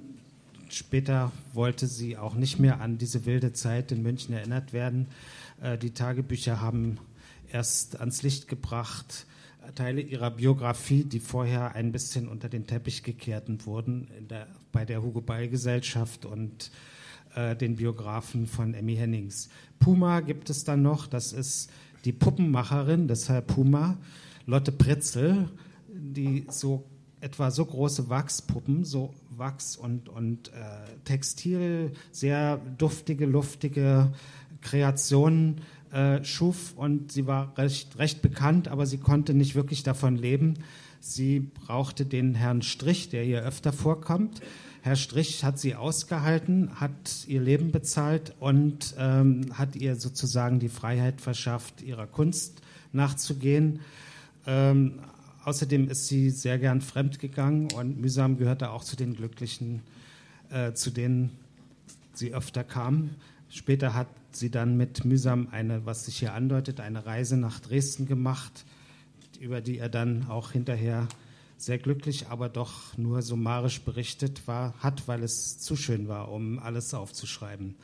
später wollte sie auch nicht mehr an diese wilde Zeit in München erinnert werden. Äh, die Tagebücher haben erst ans Licht gebracht Teile ihrer Biografie, die vorher ein bisschen unter den Teppich gekehrt wurden in der, bei der Hugo Ball Gesellschaft und äh, den Biografen von Emmy Hennings. Puma gibt es dann noch, das ist die Puppenmacherin, deshalb Puma, Lotte Pritzel, die so etwa so große Wachspuppen, so Wachs und, und äh, Textil, sehr duftige, luftige Kreationen äh, schuf, und sie war recht, recht bekannt, aber sie konnte nicht wirklich davon leben. Sie brauchte den Herrn Strich, der hier öfter vorkommt. Herr Strich hat sie ausgehalten, hat ihr Leben bezahlt und ähm, hat ihr sozusagen die Freiheit verschafft, ihrer Kunst nachzugehen. Ähm, außerdem ist sie sehr gern fremdgegangen, und Mühsam gehörte auch zu den Glücklichen, äh, zu denen sie öfter kam. Später hat sie dann mit Mühsam eine, was sich hier andeutet, eine Reise nach Dresden gemacht, über die er dann auch hinterher sehr glücklich, aber doch nur summarisch berichtet war, hat, weil es zu schön war, um alles aufzuschreiben.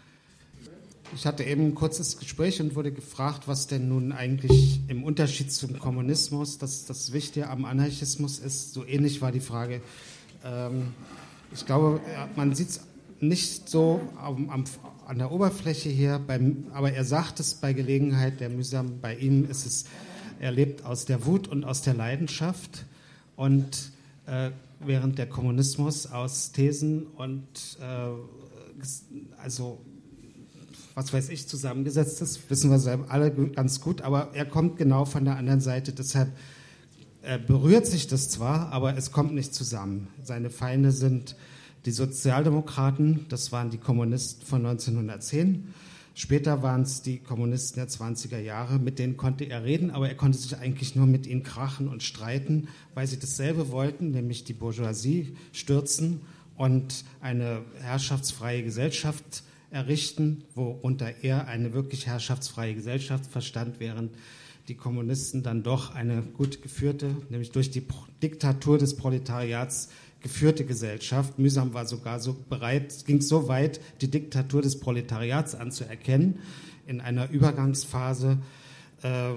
Ich hatte eben ein kurzes Gespräch und wurde gefragt, was denn nun eigentlich im Unterschied zum Kommunismus das, das Wichtige am Anarchismus ist. So ähnlich war die Frage. Ähm, ich glaube, man sieht es nicht so am, am, an der Oberfläche hier, beim, aber er sagt es bei Gelegenheit, der Mühsam, bei ihm ist es, er lebt aus der Wut und aus der Leidenschaft, und äh, während der Kommunismus aus Thesen und äh, also was weiß ich zusammengesetzt ist, wissen wir selber alle ganz gut, aber er kommt genau von der anderen Seite, deshalb äh, berührt sich das zwar, aber es kommt nicht zusammen. Seine Feinde sind die Sozialdemokraten, das waren die Kommunisten von neunzehnhundertzehn. Später waren es die Kommunisten der zwanziger Jahre, mit denen konnte er reden, aber er konnte sich eigentlich nur mit ihnen krachen und streiten, weil sie dasselbe wollten, nämlich die Bourgeoisie stürzen und eine herrschaftsfreie Gesellschaft errichten, worunter er eine wirklich herrschaftsfreie Gesellschaft verstand, während die Kommunisten dann doch eine gut geführte, nämlich durch die Diktatur des Proletariats geführte Gesellschaft. Mühsam war sogar so bereit, ging so weit, die Diktatur des Proletariats anzuerkennen in einer Übergangsphase. Äh,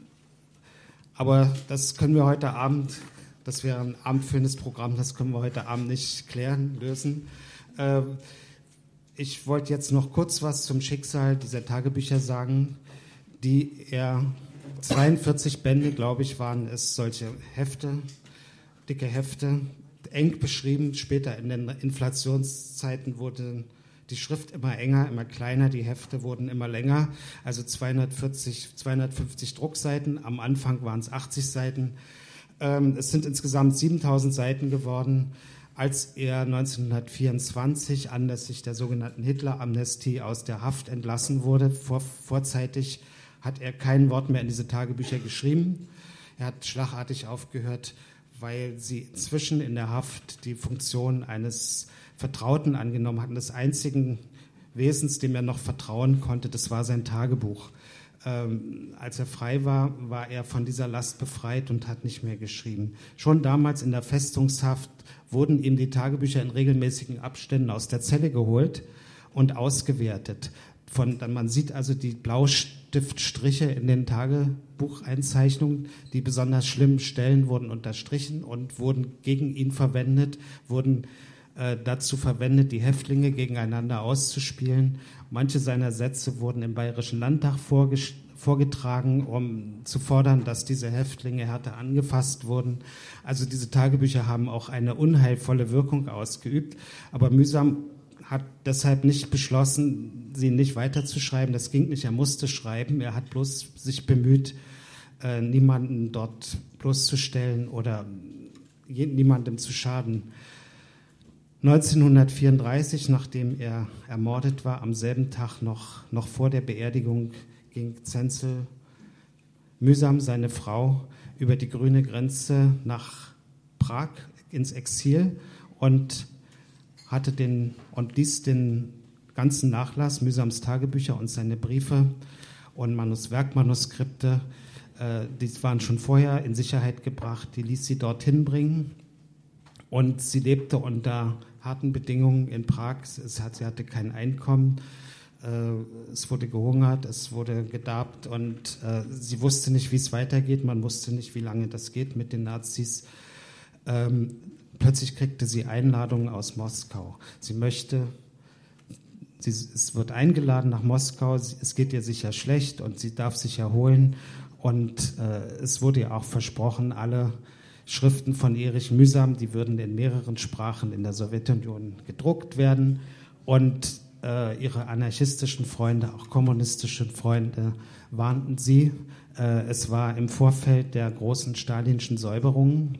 aber das können wir heute Abend, das wäre ein abendfüllendes Programm, das können wir heute Abend nicht klären, lösen. Äh, ich wollte jetzt noch kurz was zum Schicksal dieser Tagebücher sagen, die er, zweiundvierzig Bände, glaube ich, waren es, solche Hefte, dicke Hefte, eng beschrieben. Später in den Inflationszeiten wurde die Schrift immer enger, immer kleiner, die Hefte wurden immer länger, also zweihundertvierzig, zweihundertfünfzig Druckseiten, am Anfang waren es achtzig Seiten. Ähm, es sind insgesamt siebentausend Seiten geworden. Als er neunzehnhundertvierundzwanzig anlässlich der sogenannten Hitler-Amnestie aus der Haft entlassen wurde, vor, vorzeitig, hat er kein Wort mehr in diese Tagebücher geschrieben. Er hat schlagartig aufgehört, weil sie inzwischen in der Haft die Funktion eines Vertrauten angenommen hatten, des einzigen Wesens, dem er noch vertrauen konnte, das war sein Tagebuch. Ähm, als er frei war, war er von dieser Last befreit und hat nicht mehr geschrieben. Schon damals in der Festungshaft wurden ihm die Tagebücher in regelmäßigen Abständen aus der Zelle geholt und ausgewertet. Von, man sieht also die Blaustiftstriche in den Tagebucheinzeichnungen, die besonders schlimmen Stellen wurden unterstrichen und wurden gegen ihn verwendet, wurden äh, dazu verwendet, die Häftlinge gegeneinander auszuspielen. Manche seiner Sätze wurden im Bayerischen Landtag vorges- vorgetragen, um zu fordern, dass diese Häftlinge härter angefasst wurden. Also diese Tagebücher haben auch eine unheilvolle Wirkung ausgeübt, aber Mühsam hat deshalb nicht beschlossen, sie nicht weiterzuschreiben. Das ging nicht, er musste schreiben. Er hat bloß sich bemüht, äh, niemanden dort bloßzustellen oder je, niemandem zu schaden. neunzehnhundertvierunddreißig, nachdem er ermordet war, am selben Tag noch, noch vor der Beerdigung, ging Zenzel Mühsam seine Frau über die grüne Grenze nach Prag ins Exil und hatte den und ließ den ganzen Nachlass, Mühsams Tagebücher und seine Briefe und Manus, Werkmanuskripte, äh, die waren schon vorher in Sicherheit gebracht, die ließ sie dorthin bringen und sie lebte unter harten Bedingungen in Prag. Es hat, sie hatte kein Einkommen, äh, es wurde gehungert, es wurde gedarbt und äh, sie wusste nicht, wie es weitergeht, man wusste nicht, wie lange das geht mit den Nazis. Ähm, plötzlich kriegte sie Einladungen aus Moskau. Sie möchte Sie, es wird eingeladen nach Moskau, es geht ihr sicher schlecht und sie darf sich erholen. Und äh, es wurde ihr auch versprochen, alle Schriften von Erich Mühsam, die würden in mehreren Sprachen in der Sowjetunion gedruckt werden. Und äh, ihre anarchistischen Freunde, auch kommunistische Freunde, warnten sie. Äh, es war im Vorfeld der großen stalinschen Säuberungen.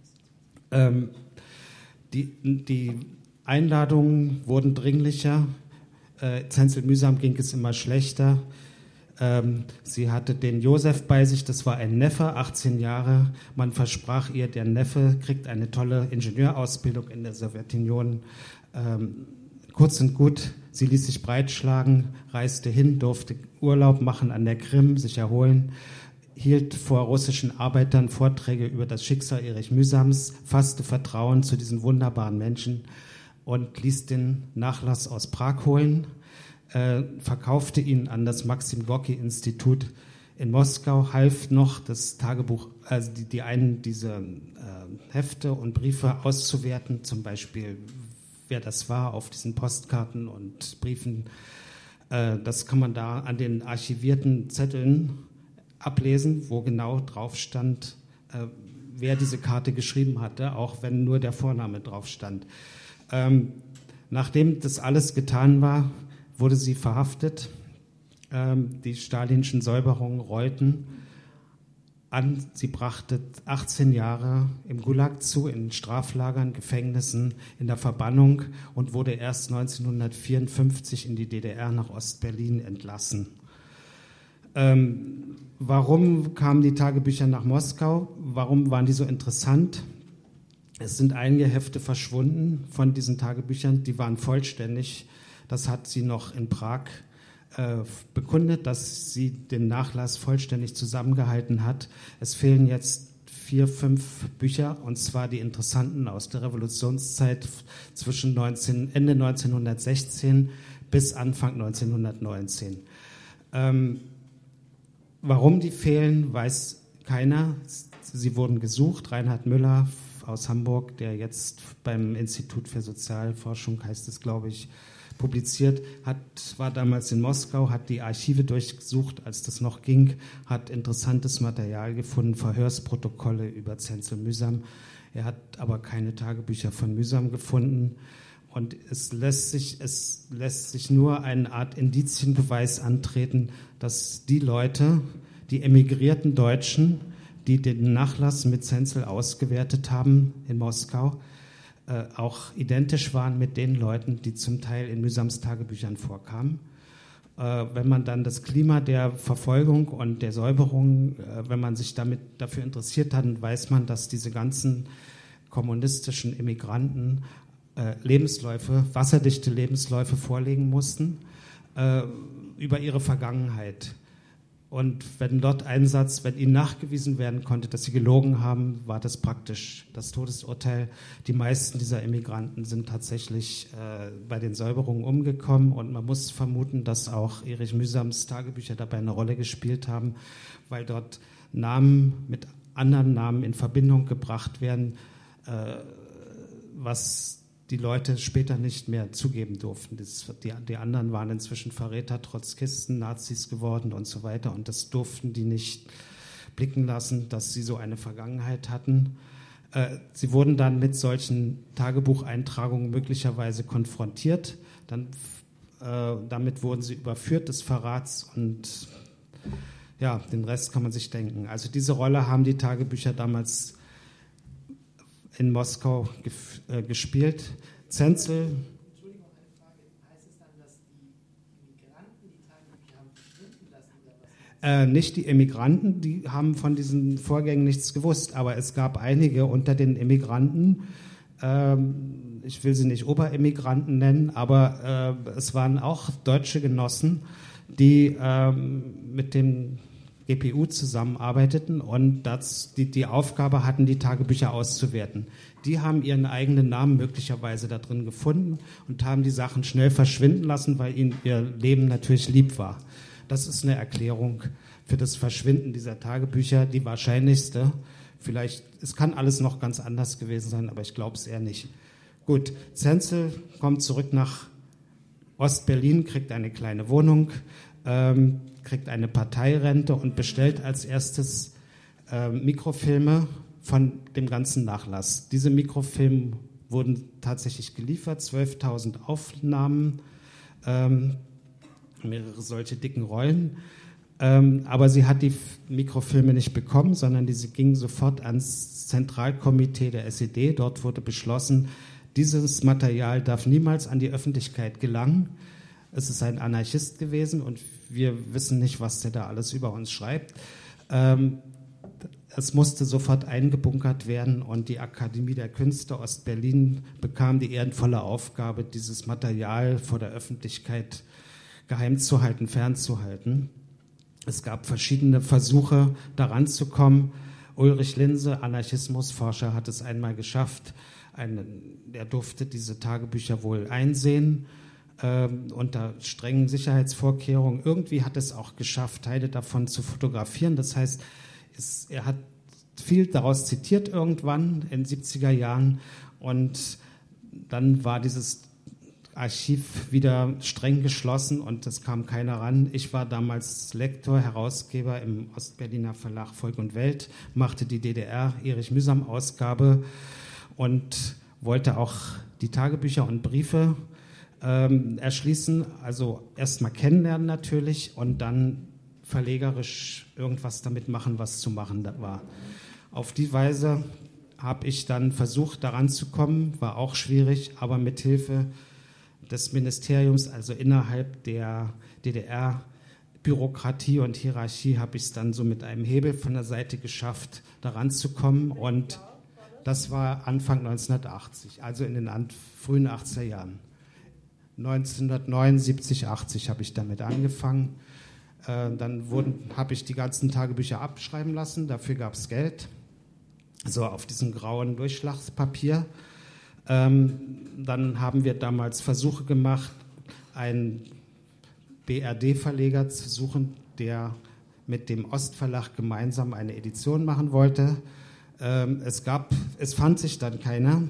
Ähm, die, die Einladungen wurden dringlicher. Äh, Zenzel Mühsam ging es immer schlechter. Ähm, sie hatte den Josef bei sich, das war ein Neffe, achtzehn Jahre. Man versprach ihr, der Neffe kriegt eine tolle Ingenieurausbildung in der Sowjetunion. Ähm, kurz und gut, sie ließ sich breitschlagen, reiste hin, durfte Urlaub machen an der Krim, sich erholen, hielt vor russischen Arbeitern Vorträge über das Schicksal Erich Mühsams, fasste Vertrauen zu diesen wunderbaren Menschen und ließ den Nachlass aus Prag holen, äh, verkaufte ihn an das Maxim Gorki-Institut in Moskau, half noch das Tagebuch, also die, die einen diese äh, Hefte und Briefe auszuwerten, zum Beispiel wer das war auf diesen Postkarten und Briefen. Äh, das kann man da an den archivierten Zetteln ablesen, wo genau drauf stand, äh, wer diese Karte geschrieben hatte, auch wenn nur der Vorname drauf stand. Ähm, nachdem das alles getan war, wurde sie verhaftet. Ähm, die stalinschen Säuberungen rollten an. Sie brachte achtzehn Jahre im Gulag zu, in Straflagern, Gefängnissen, in der Verbannung und wurde erst neunzehnhundertvierundfünfzig in die D D R nach Ostberlin entlassen. Ähm, warum kamen die Tagebücher nach Moskau? Warum waren die so interessant? Es sind einige Hefte verschwunden von diesen Tagebüchern, die waren vollständig. Das hat sie noch in Prag äh, bekundet, dass sie den Nachlass vollständig zusammengehalten hat. Es fehlen jetzt vier, fünf Bücher, und zwar die interessanten aus der Revolutionszeit zwischen neunzehn, Ende neunzehnhundertsechzehn bis Anfang neunzehnhundertneunzehn. Ähm, warum die fehlen, weiß keiner. Sie wurden gesucht. Reinhard Müller aus Hamburg, der jetzt beim Institut für Sozialforschung, heißt es, glaube ich, publiziert hat, war damals in Moskau, hat die Archive durchgesucht, als das noch ging, hat interessantes Material gefunden, Verhörsprotokolle über Zenzel Mühsam. Er hat aber keine Tagebücher von Mühsam gefunden. Und es lässt sich, es lässt sich nur eine Art Indizienbeweis antreten, dass die Leute, die emigrierten Deutschen, die den Nachlass mit Zenzel ausgewertet haben in Moskau, äh, auch identisch waren mit den Leuten, die zum Teil in Mühsams Tagebüchern vorkamen. Äh, wenn man dann das Klima der Verfolgung und der Säuberung, äh, wenn man sich damit dafür interessiert hat, dann weiß man, dass diese ganzen kommunistischen Immigranten äh, Lebensläufe, wasserdichte Lebensläufe vorlegen mussten äh, über ihre Vergangenheit. Und wenn dort ein Satz, wenn ihnen nachgewiesen werden konnte, dass sie gelogen haben, war das praktisch das Todesurteil. Die meisten dieser Immigranten sind tatsächlich äh, bei den Säuberungen umgekommen, und man muss vermuten, dass auch Erich Mühsams Tagebücher dabei eine Rolle gespielt haben, weil dort Namen mit anderen Namen in Verbindung gebracht werden, äh, was die Leute später nicht mehr zugeben durften. Das, die, die anderen waren inzwischen Verräter, Trotzkisten, Nazis geworden und so weiter. Und das durften die nicht blicken lassen, dass sie so eine Vergangenheit hatten. Äh, sie wurden dann mit solchen Tagebucheintragungen möglicherweise konfrontiert. Dann, äh, damit wurden sie überführt des Verrats, und ja, den Rest kann man sich denken. Also diese Rolle haben die Tagebücher damals in Moskau gef- äh, gespielt. Zenzel. Entschuldigung, eine Frage. Heißt es dann, dass die Immigranten die Tagebücher haben verschwinden lassen? Oder Äh, nicht die Emigranten, die haben von diesen Vorgängen nichts gewusst, aber es gab einige unter den Emigranten, ähm, ich will sie nicht Oberemigranten nennen, aber äh, es waren auch deutsche Genossen, die ähm, mit dem G P U zusammenarbeiteten und das, die, die Aufgabe hatten, die Tagebücher auszuwerten. Die haben ihren eigenen Namen möglicherweise da drin gefunden und haben die Sachen schnell verschwinden lassen, weil ihnen ihr Leben natürlich lieb war. Das ist eine Erklärung für das Verschwinden dieser Tagebücher, die wahrscheinlichste. Vielleicht, es kann alles noch ganz anders gewesen sein, aber ich glaube es eher nicht. Gut, Zenzel kommt zurück nach Ostberlin, kriegt eine kleine Wohnung, ähm, kriegt eine Parteirente und bestellt als erstes äh, Mikrofilme von dem ganzen Nachlass. Diese Mikrofilme wurden tatsächlich geliefert, zwölftausend Aufnahmen, ähm, mehrere solche dicken Rollen. Ähm, aber sie hat die Mikrofilme nicht bekommen, sondern diese gingen sofort ans Zentralkomitee der S E D. Dort wurde beschlossen, dieses Material darf niemals an die Öffentlichkeit gelangen. Es ist ein Anarchist gewesen und wir wissen nicht, was der da alles über uns schreibt. Ähm, es musste sofort eingebunkert werden und die Akademie der Künste Ostberlin bekam die ehrenvolle Aufgabe, dieses Material vor der Öffentlichkeit geheim zu halten, fernzuhalten. Es gab verschiedene Versuche, daran zu kommen. Ulrich Linse, Anarchismusforscher, hat es einmal geschafft. Ein, er durfte diese Tagebücher wohl einsehen, äh, unter strengen Sicherheitsvorkehrungen. Irgendwie hat es auch geschafft, Teile davon zu fotografieren. Das heißt, es, er hat viel daraus zitiert irgendwann in den siebziger Jahren und dann war dieses Archiv wieder streng geschlossen und es kam keiner ran. Ich war damals Lektor, Herausgeber im Ostberliner Verlag Volk und Welt, machte die D D R-Erich-Mühsam-Ausgabe und wollte auch die Tagebücher und Briefe ähm, erschließen, also erstmal kennenlernen natürlich und dann verlegerisch irgendwas damit machen, was zu machen war. Auf die Weise habe ich dann versucht, daran zu kommen, war auch schwierig, aber mit Hilfe des Ministeriums, also innerhalb der D D R-Bürokratie und Hierarchie, habe ich es dann so mit einem Hebel von der Seite geschafft, daran zu kommen. Und das war Anfang neunzehnhundertachtzig, also in den frühen achtziger Jahren. neunzehnhundertneunundsiebzig, achtzig habe ich damit angefangen. Äh, dann habe ich die ganzen Tagebücher abschreiben lassen, dafür gab es Geld, so auf diesem grauen Durchschlagspapier. Ähm, dann haben wir damals Versuche gemacht, einen B R D-Verleger zu suchen, der mit dem Ostverlag gemeinsam eine Edition machen wollte. Ähm, es gab, es fand sich dann keiner.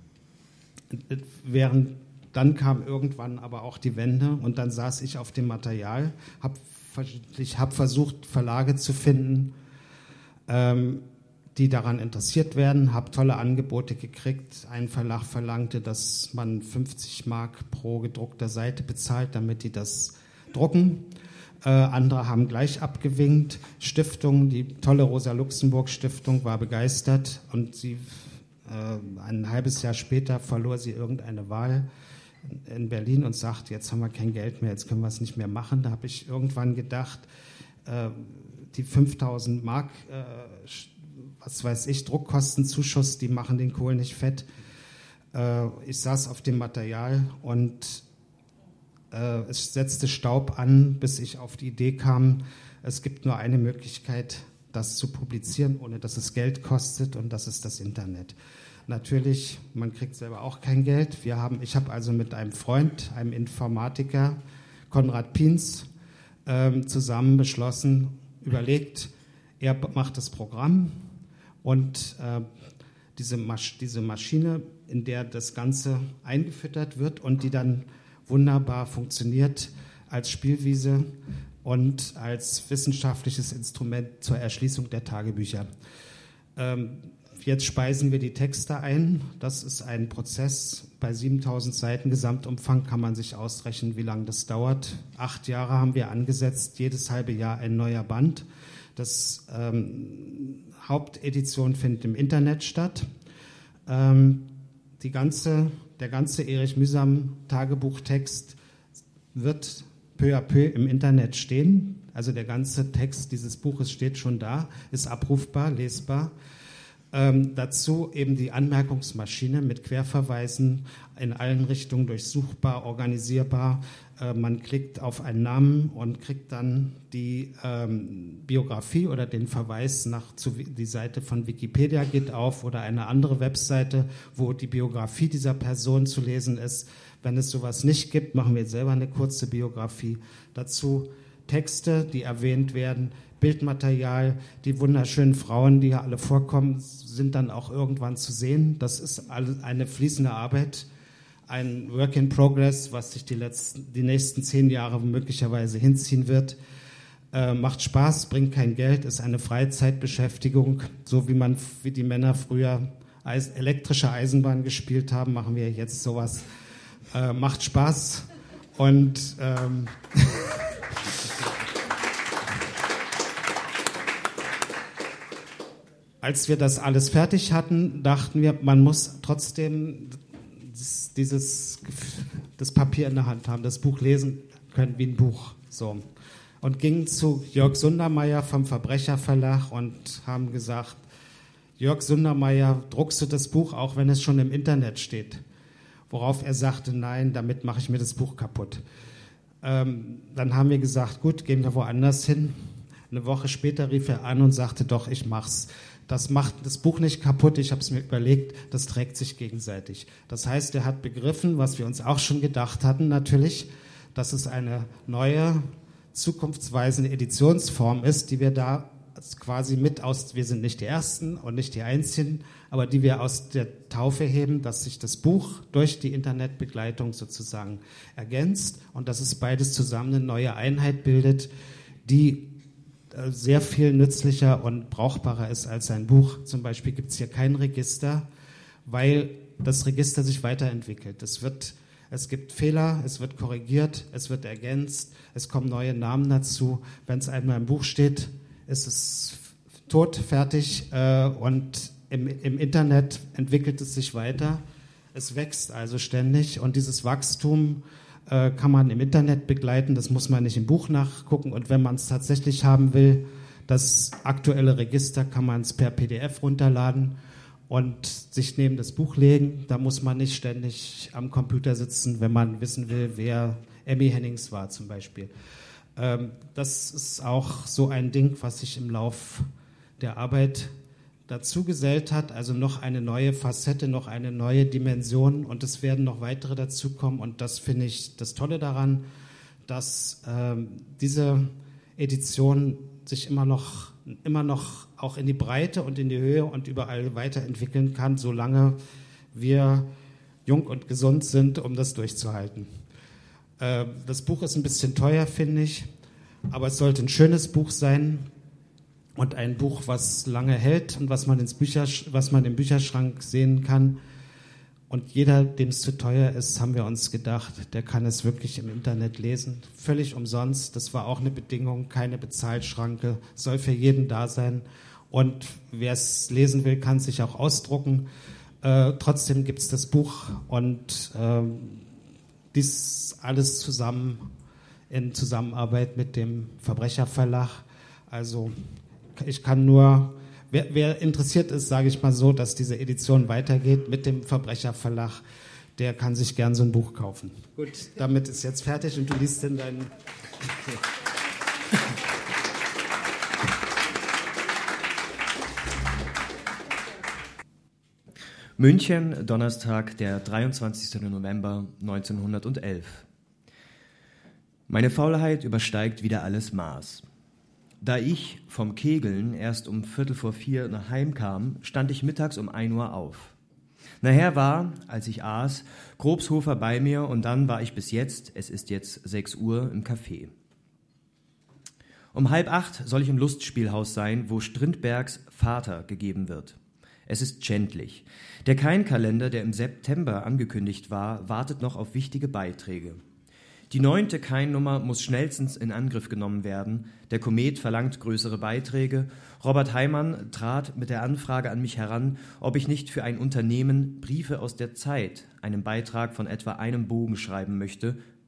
Während, dann kam irgendwann aber auch die Wende und dann saß ich auf dem Material. Hab, ich habe versucht, Verlage zu finden, ähm, die daran interessiert werden, habe tolle Angebote gekriegt. Ein Verlag verlangte, dass man fünfzig Mark pro gedruckter Seite bezahlt, damit die das drucken. Äh, andere haben gleich abgewinkt. Stiftung, die tolle Rosa-Luxemburg-Stiftung war begeistert und sie, äh, ein halbes Jahr später verlor sie irgendeine Wahl in Berlin und sagt, jetzt haben wir kein Geld mehr, jetzt können wir es nicht mehr machen. Da habe ich irgendwann gedacht, äh, die fünftausend Mark äh, was weiß ich, Druckkostenzuschuss, die machen den Kohl nicht fett. Äh, ich saß auf dem Material und äh, es setzte Staub an, bis ich auf die Idee kam, es gibt nur eine Möglichkeit, das zu publizieren, ohne dass es Geld kostet, und das ist das Internet. Natürlich, man kriegt selber auch kein Geld. Wir haben, ich habe also mit einem Freund, einem Informatiker, Konrad Piens, äh, zusammen beschlossen, überlegt, er macht das Programm und äh, diese, Masch- diese Maschine, in der das Ganze eingefüttert wird und die dann wunderbar funktioniert als Spielwiese und als wissenschaftliches Instrument zur Erschließung der Tagebücher. Ähm, jetzt speisen wir die Texte ein. Das ist ein Prozess. Bei siebentausend Seiten Gesamtumfang kann man sich ausrechnen, wie lange das dauert. Acht Jahre haben wir angesetzt, jedes halbe Jahr ein neuer Band. Das ähm, Hauptedition findet im Internet statt. Ähm, die ganze, der ganze Erich Mühsam Tagebuchtext wird peu à peu im Internet stehen. Also der ganze Text dieses Buches steht schon da, ist abrufbar, lesbar. Ähm, dazu eben die Anmerkungsmaschine mit Querverweisen in allen Richtungen durchsuchbar, organisierbar. Äh, man klickt auf einen Namen und kriegt dann die ähm, Biografie oder den Verweis nach zu, die Seite von Wikipedia geht auf oder eine andere Webseite, wo die Biografie dieser Person zu lesen ist. Wenn es sowas nicht gibt, machen wir jetzt selber eine kurze Biografie. Dazu Texte, die erwähnt werden, Bildmaterial, die wunderschönen Frauen, die hier alle vorkommen, sind dann auch irgendwann zu sehen. Das ist eine fließende Arbeit, ein Work in Progress, was sich die, letzten, die nächsten zehn Jahre möglicherweise hinziehen wird. Äh, macht Spaß, bringt kein Geld, ist eine Freizeitbeschäftigung. So wie man, wie die Männer früher Eis, elektrische Eisenbahn gespielt haben, machen wir jetzt sowas. Äh, macht Spaß und ähm, als wir das alles fertig hatten, dachten wir, man muss trotzdem dieses, das Papier in der Hand haben, das Buch lesen können wie ein Buch. So. Und gingen zu Jörg Sundermeier vom Verbrecherverlag und haben gesagt, Jörg Sundermeier, druckst du das Buch, auch wenn es schon im Internet steht? Worauf er sagte, nein, damit mache ich mir das Buch kaputt. Ähm, dann haben wir gesagt, gut, gehen wir woanders hin. Eine Woche später rief er an und sagte, doch, ich mach's. Das macht das Buch nicht kaputt, ich habe es mir überlegt, das trägt sich gegenseitig. Das heißt, er hat begriffen, was wir uns auch schon gedacht hatten natürlich, dass es eine neue, zukunftsweisende Editionsform ist, die wir da quasi mit aus, wir sind nicht die Ersten und nicht die Einzigen, aber die wir aus der Taufe heben, dass sich das Buch durch die Internetbegleitung sozusagen ergänzt und dass es beides zusammen eine neue Einheit bildet, die sehr viel nützlicher und brauchbarer ist als ein Buch. Zum Beispiel gibt es hier kein Register, weil das Register sich weiterentwickelt. Es wird, es gibt Fehler, es wird korrigiert, es wird ergänzt, es kommen neue Namen dazu. Wenn es einmal im Buch steht, ist es tot, fertig äh, und im, im Internet entwickelt es sich weiter. Es wächst also ständig und dieses Wachstum kann man im Internet begleiten, das muss man nicht im Buch nachgucken und wenn man es tatsächlich haben will, das aktuelle Register kann man es per P D F runterladen und sich neben das Buch legen. Da muss man nicht ständig am Computer sitzen, wenn man wissen will, wer Emmy Hennings war zum Beispiel. Ähm, das ist auch so ein Ding, was sich im Lauf der Arbeit dazu gesellt hat, also noch eine neue Facette, noch eine neue Dimension und es werden noch weitere dazukommen und das finde ich das Tolle daran, dass ähm, diese Edition sich immer noch, immer noch auch in die Breite und in die Höhe und überall weiterentwickeln kann, solange wir jung und gesund sind, um das durchzuhalten. Äh, das Buch ist ein bisschen teuer, finde ich, aber es sollte ein schönes Buch sein, und ein Buch, was lange hält und was man, ins Bücher, was man im Bücherschrank sehen kann. Und jeder, dem es zu teuer ist, haben wir uns gedacht, der kann es wirklich im Internet lesen. Völlig umsonst. Das war auch eine Bedingung, keine Bezahlschranke. Soll für jeden da sein. Und wer es lesen will, kann sich auch ausdrucken. Äh, trotzdem gibt es das Buch. Und äh, dies alles zusammen in Zusammenarbeit mit dem Verbrecherverlag. Also ich kann nur, wer, wer interessiert ist, sage ich mal so, dass diese Edition weitergeht mit dem Verbrecherverlag, der kann sich gern so ein Buch kaufen. Gut, damit ist jetzt fertig und du liest in deinen... Okay. München, Donnerstag, der dreiundzwanzigsten November neunzehnhundertelf. Meine Faulheit übersteigt wieder alles Maß. Da ich vom Kegeln erst um Viertel vor vier nach Heim kam, stand ich mittags um ein Uhr auf. Nachher war, als ich aß, Grobshofer bei mir und dann war ich bis jetzt, es ist jetzt sechs Uhr, im Café. Um halb acht soll ich im Lustspielhaus sein, wo Strindbergs Vater gegeben wird. Es ist schändlich. Der Kein-Kalender, der im September angekündigt war, wartet noch auf wichtige Beiträge. Die neunte Kein-Nummer muss schnellstens in Angriff genommen werden. Der Komet verlangt größere Beiträge. Robert Heimann trat mit der Anfrage an mich heran, ob ich nicht für ein Unternehmen Briefe aus der Zeit einen Beitrag von etwa einem Bogen schreiben möchte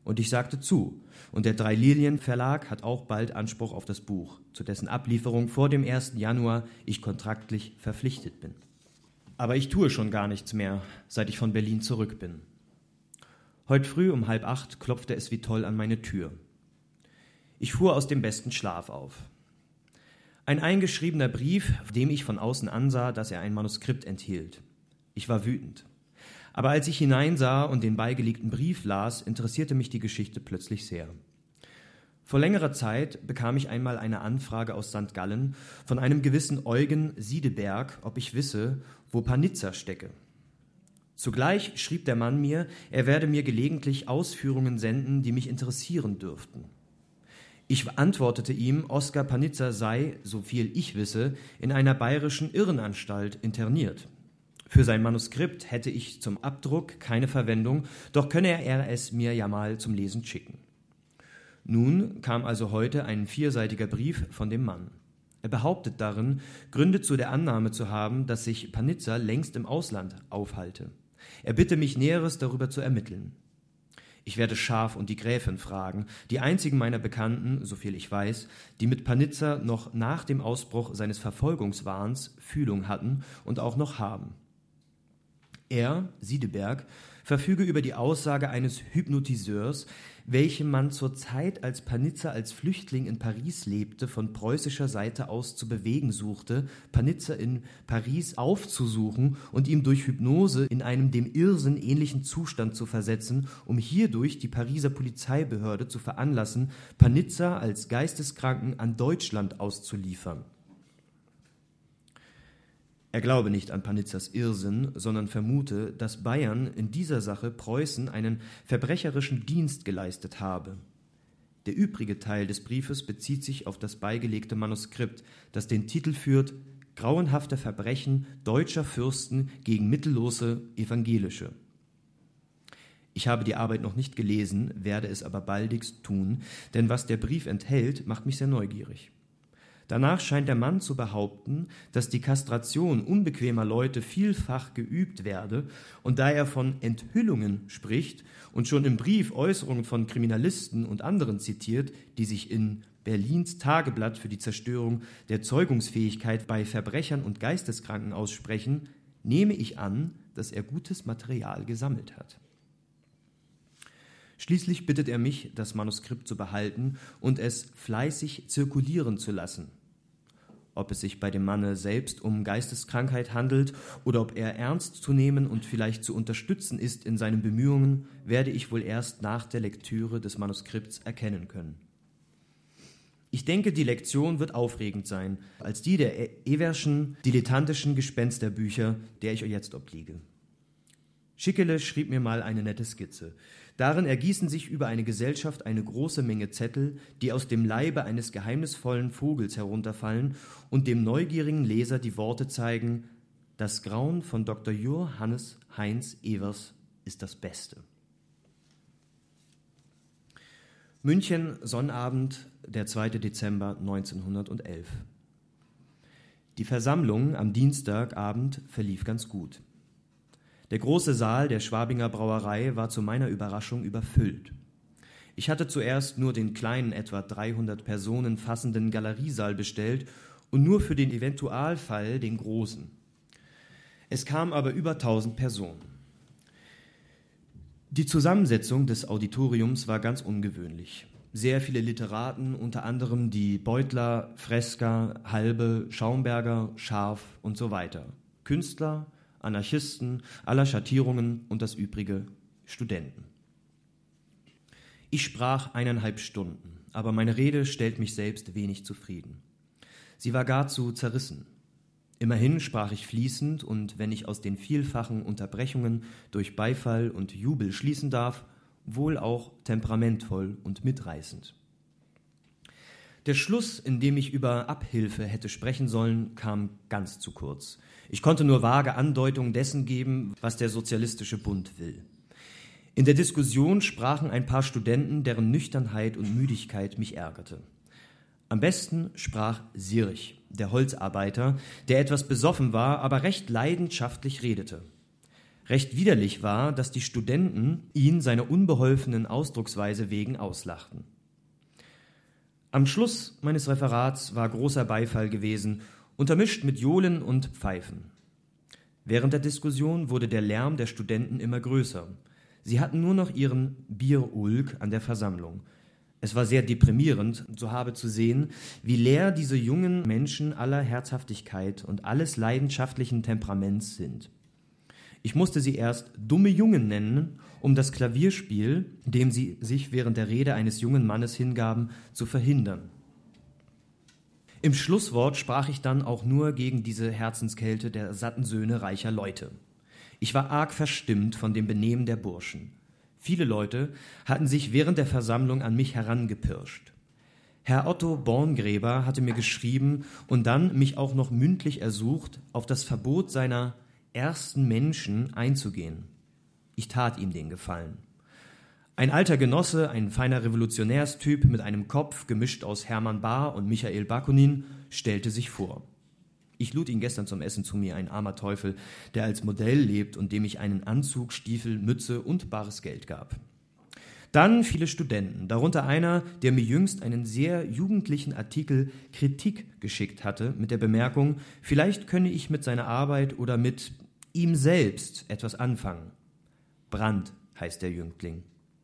Und ich sagte zu. Und der Drei Lilien Verlag hat auch bald Anspruch auf das Buch, zu dessen Ablieferung vor dem ersten Januar ich kontraktlich verpflichtet bin. Aber ich tue schon gar nichts mehr, seit ich von Berlin zurück bin. Heute früh um halb acht klopfte es wie toll an meine Tür. Ich fuhr aus dem besten Schlaf auf. Ein eingeschriebener Brief, dem ich von außen ansah, dass er ein Manuskript enthielt. Ich war wütend. Aber als ich hineinsah und den beigelegten Brief las, interessierte mich die Geschichte plötzlich sehr. Vor längerer Zeit bekam ich einmal eine Anfrage aus Sankt Gallen von einem gewissen Eugen Siedeberg, ob ich wisse, wo Panizza stecke. Zugleich schrieb der Mann mir, er werde mir gelegentlich Ausführungen senden, die mich interessieren dürften. Ich antwortete ihm, Oskar Panizza sei, so viel ich wisse, in einer bayerischen Irrenanstalt interniert. Für sein Manuskript hätte ich zum Abdruck keine Verwendung, doch könne er es mir ja mal zum Lesen schicken. Nun kam also heute ein vierseitiger Brief von dem Mann. Er behauptet darin, Gründe zu der Annahme zu haben, dass sich Panizza längst im Ausland aufhalte. Er bitte mich, Näheres darüber zu ermitteln. Ich werde Schaf und die Gräfin fragen, die einzigen meiner Bekannten, soviel ich weiß, die mit Panizza noch nach dem Ausbruch seines Verfolgungswahns Fühlung hatten und auch noch haben. Er, Siedeberg, verfüge über die Aussage eines Hypnotiseurs, welchem man zur Zeit, als Panizza als Flüchtling in Paris lebte, von preußischer Seite aus zu bewegen suchte, Panizza in Paris aufzusuchen und ihm durch Hypnose in einem dem Irrsinn ähnlichen Zustand zu versetzen, um hierdurch die Pariser Polizeibehörde zu veranlassen, Panizza als Geisteskranken an Deutschland auszuliefern. Er glaube nicht an Panizzas Irrsinn, sondern vermute, dass Bayern in dieser Sache Preußen einen verbrecherischen Dienst geleistet habe. Der übrige Teil des Briefes bezieht sich auf das beigelegte Manuskript, das den Titel führt »Grauenhafte Verbrechen deutscher Fürsten gegen mittellose Evangelische«. Ich habe die Arbeit noch nicht gelesen, werde es aber baldigst tun, denn was der Brief enthält, macht mich sehr neugierig. Danach scheint der Mann zu behaupten, dass die Kastration unbequemer Leute vielfach geübt werde, und da er von Enthüllungen spricht und schon im Brief Äußerungen von Kriminalisten und anderen zitiert, die sich in Berlins Tageblatt für die Zerstörung der Zeugungsfähigkeit bei Verbrechern und Geisteskranken aussprechen, nehme ich an, dass er gutes Material gesammelt hat. Schließlich bittet er mich, das Manuskript zu behalten und es fleißig zirkulieren zu lassen. Ob es sich bei dem Manne selbst um Geisteskrankheit handelt oder ob er ernst zu nehmen und vielleicht zu unterstützen ist in seinen Bemühungen, werde ich wohl erst nach der Lektüre des Manuskripts erkennen können. Ich denke, die Lektion wird aufregend sein, als die der Everschen dilettantischen Gespensterbücher, der ich euch jetzt obliege. Schickele schrieb mir mal eine nette Skizze. Darin ergießen sich über eine Gesellschaft eine große Menge Zettel, die aus dem Leibe eines geheimnisvollen Vogels herunterfallen und dem neugierigen Leser die Worte zeigen: Das Grauen von Doktor Johannes Heinz Evers ist das Beste. München, Sonnabend, der zweite Dezember neunzehnhundertelf. Die Versammlung am Dienstagabend verlief ganz gut. Der große Saal der Schwabinger Brauerei war zu meiner Überraschung überfüllt. Ich hatte zuerst nur den kleinen, etwa dreihundert Personen fassenden Galeriesaal bestellt und nur für den Eventualfall den großen. Es kamen aber über tausend Personen. Die Zusammensetzung des Auditoriums war ganz ungewöhnlich. Sehr viele Literaten, unter anderem die Beutler, Freska, Halbe, Schaumberger, Scharf und so weiter. Künstler, Anarchisten aller Schattierungen und das übrige Studenten. Ich sprach eineinhalb Stunden, aber meine Rede stellt mich selbst wenig zufrieden. Sie war gar zu zerrissen. Immerhin sprach ich fließend und, wenn ich aus den vielfachen Unterbrechungen durch Beifall und Jubel schließen darf, wohl auch temperamentvoll und mitreißend. Der Schluss, in dem ich über Abhilfe hätte sprechen sollen, kam ganz zu kurz. Ich konnte nur vage Andeutungen dessen geben, was der Sozialistische Bund will. In der Diskussion sprachen ein paar Studenten, deren Nüchternheit und Müdigkeit mich ärgerte. Am besten sprach Sirch, der Holzarbeiter, der etwas besoffen war, aber recht leidenschaftlich redete. Recht widerlich war, dass die Studenten ihn seiner unbeholfenen Ausdrucksweise wegen auslachten. Am Schluss meines Referats war großer Beifall gewesen, untermischt mit Johlen und Pfeifen. Während der Diskussion wurde der Lärm der Studenten immer größer. Sie hatten nur noch ihren Bierulk an der Versammlung. Es war sehr deprimierend, so habe zu sehen, wie leer diese jungen Menschen aller Herzhaftigkeit und alles leidenschaftlichen Temperaments sind. Ich musste sie erst dumme Jungen nennen, um das Klavierspiel, dem sie sich während der Rede eines jungen Mannes hingaben, zu verhindern. Im Schlusswort sprach ich dann auch nur gegen diese Herzenskälte der satten Söhne reicher Leute. Ich war arg verstimmt von dem Benehmen der Burschen. Viele Leute hatten sich während der Versammlung an mich herangepirscht. Herr Otto Borngräber hatte mir geschrieben und dann mich auch noch mündlich ersucht, auf das Verbot seiner ersten Menschen einzugehen. Ich tat ihm den Gefallen. Ein alter Genosse, ein feiner Revolutionärstyp mit einem Kopf gemischt aus Hermann Bahr und Michael Bakunin, stellte sich vor. Ich lud ihn gestern zum Essen zu mir, ein armer Teufel, der als Modell lebt und dem ich einen Anzug, Stiefel, Mütze und bares Geld gab. Dann viele Studenten, darunter einer, der mir jüngst einen sehr jugendlichen Artikel Kritik geschickt hatte, mit der Bemerkung, vielleicht könne ich mit seiner Arbeit oder mit ihm selbst etwas anfangen. Brandt heißt der Jüngling.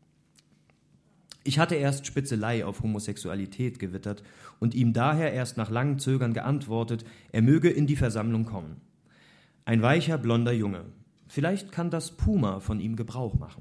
Ich hatte erst Spitzelei auf Homosexualität gewittert und ihm daher erst nach langem Zögern geantwortet, er möge in die Versammlung kommen. Ein weicher, blonder Junge. Vielleicht kann das Puma von ihm Gebrauch machen.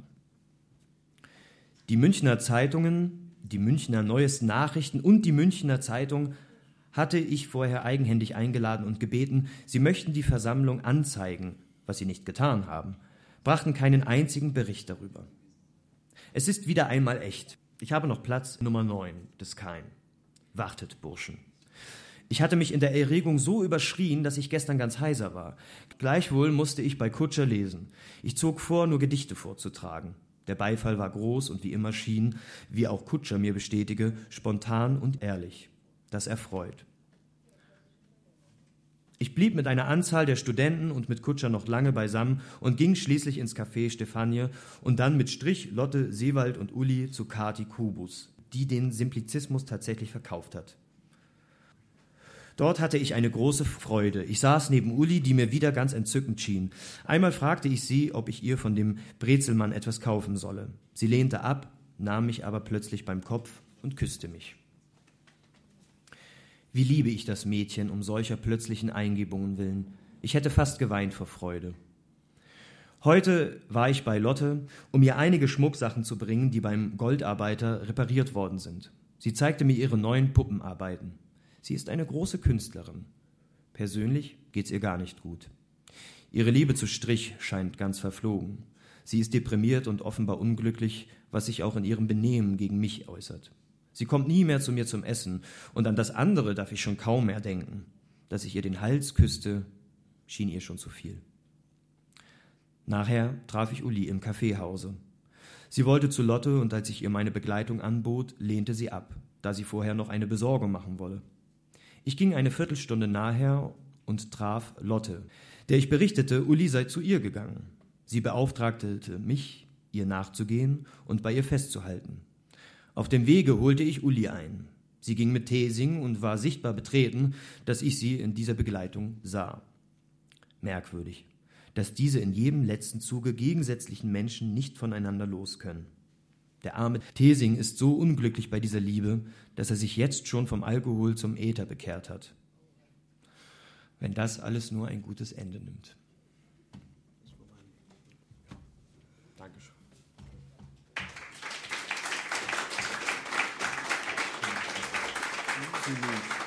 Die Münchner Zeitungen, die Münchner Neuesten Nachrichten und die Münchner Zeitung hatte ich vorher eigenhändig eingeladen und gebeten, sie möchten die Versammlung anzeigen, was sie nicht getan haben, brachten keinen einzigen Bericht darüber. Es ist wieder einmal echt. Ich habe noch Platz Nummer neun des Keim. Wartet, Burschen. Ich hatte mich in der Erregung so überschrien, dass ich gestern ganz heiser war. Gleichwohl musste ich bei Kutscher lesen. Ich zog vor, nur Gedichte vorzutragen. Der Beifall war groß und wie immer schien, wie auch Kutscher mir bestätige, spontan und ehrlich. Das erfreut. Ich blieb mit einer Anzahl der Studenten und mit Kutscher noch lange beisammen und ging schließlich ins Café Stefanie und dann mit Strich, Lotte, Seewald und Uli zu Kati Kubus, die den Simplizismus tatsächlich verkauft hat. Dort hatte ich eine große Freude. Ich saß neben Uli, die mir wieder ganz entzückend schien. Einmal fragte ich sie, ob ich ihr von dem Brezelmann etwas kaufen solle. Sie lehnte ab, nahm mich aber plötzlich beim Kopf und küsste mich. Wie liebe ich das Mädchen um solcher plötzlichen Eingebungen willen. Ich hätte fast geweint vor Freude. Heute war ich bei Lotte, um ihr einige Schmucksachen zu bringen, die beim Goldarbeiter repariert worden sind. Sie zeigte mir ihre neuen Puppenarbeiten. Sie ist eine große Künstlerin. Persönlich geht's ihr gar nicht gut. Ihre Liebe zu Strich scheint ganz verflogen. Sie ist deprimiert und offenbar unglücklich, was sich auch in ihrem Benehmen gegen mich äußert. Sie kommt nie mehr zu mir zum Essen, und an das andere darf ich schon kaum mehr denken. Dass ich ihr den Hals küsste, schien ihr schon zu viel. Nachher traf ich Uli im Kaffeehause. Sie wollte zu Lotte, und als ich ihr meine Begleitung anbot, lehnte sie ab, da sie vorher noch eine Besorgung machen wolle. Ich ging eine Viertelstunde nachher und traf Lotte, der ich berichtete, Uli sei zu ihr gegangen. Sie beauftragte mich, ihr nachzugehen und bei ihr festzuhalten. Auf dem Wege holte ich Uli ein. Sie ging mit Thesing und war sichtbar betreten, dass ich sie in dieser Begleitung sah. Merkwürdig, dass diese in jedem letzten Zuge gegensätzlichen Menschen nicht voneinander los können. Der arme Thesing ist so unglücklich bei dieser Liebe, dass er sich jetzt schon vom Alkohol zum Äther bekehrt hat. Wenn das alles nur ein gutes Ende nimmt. Dankeschön. Vielen Dank.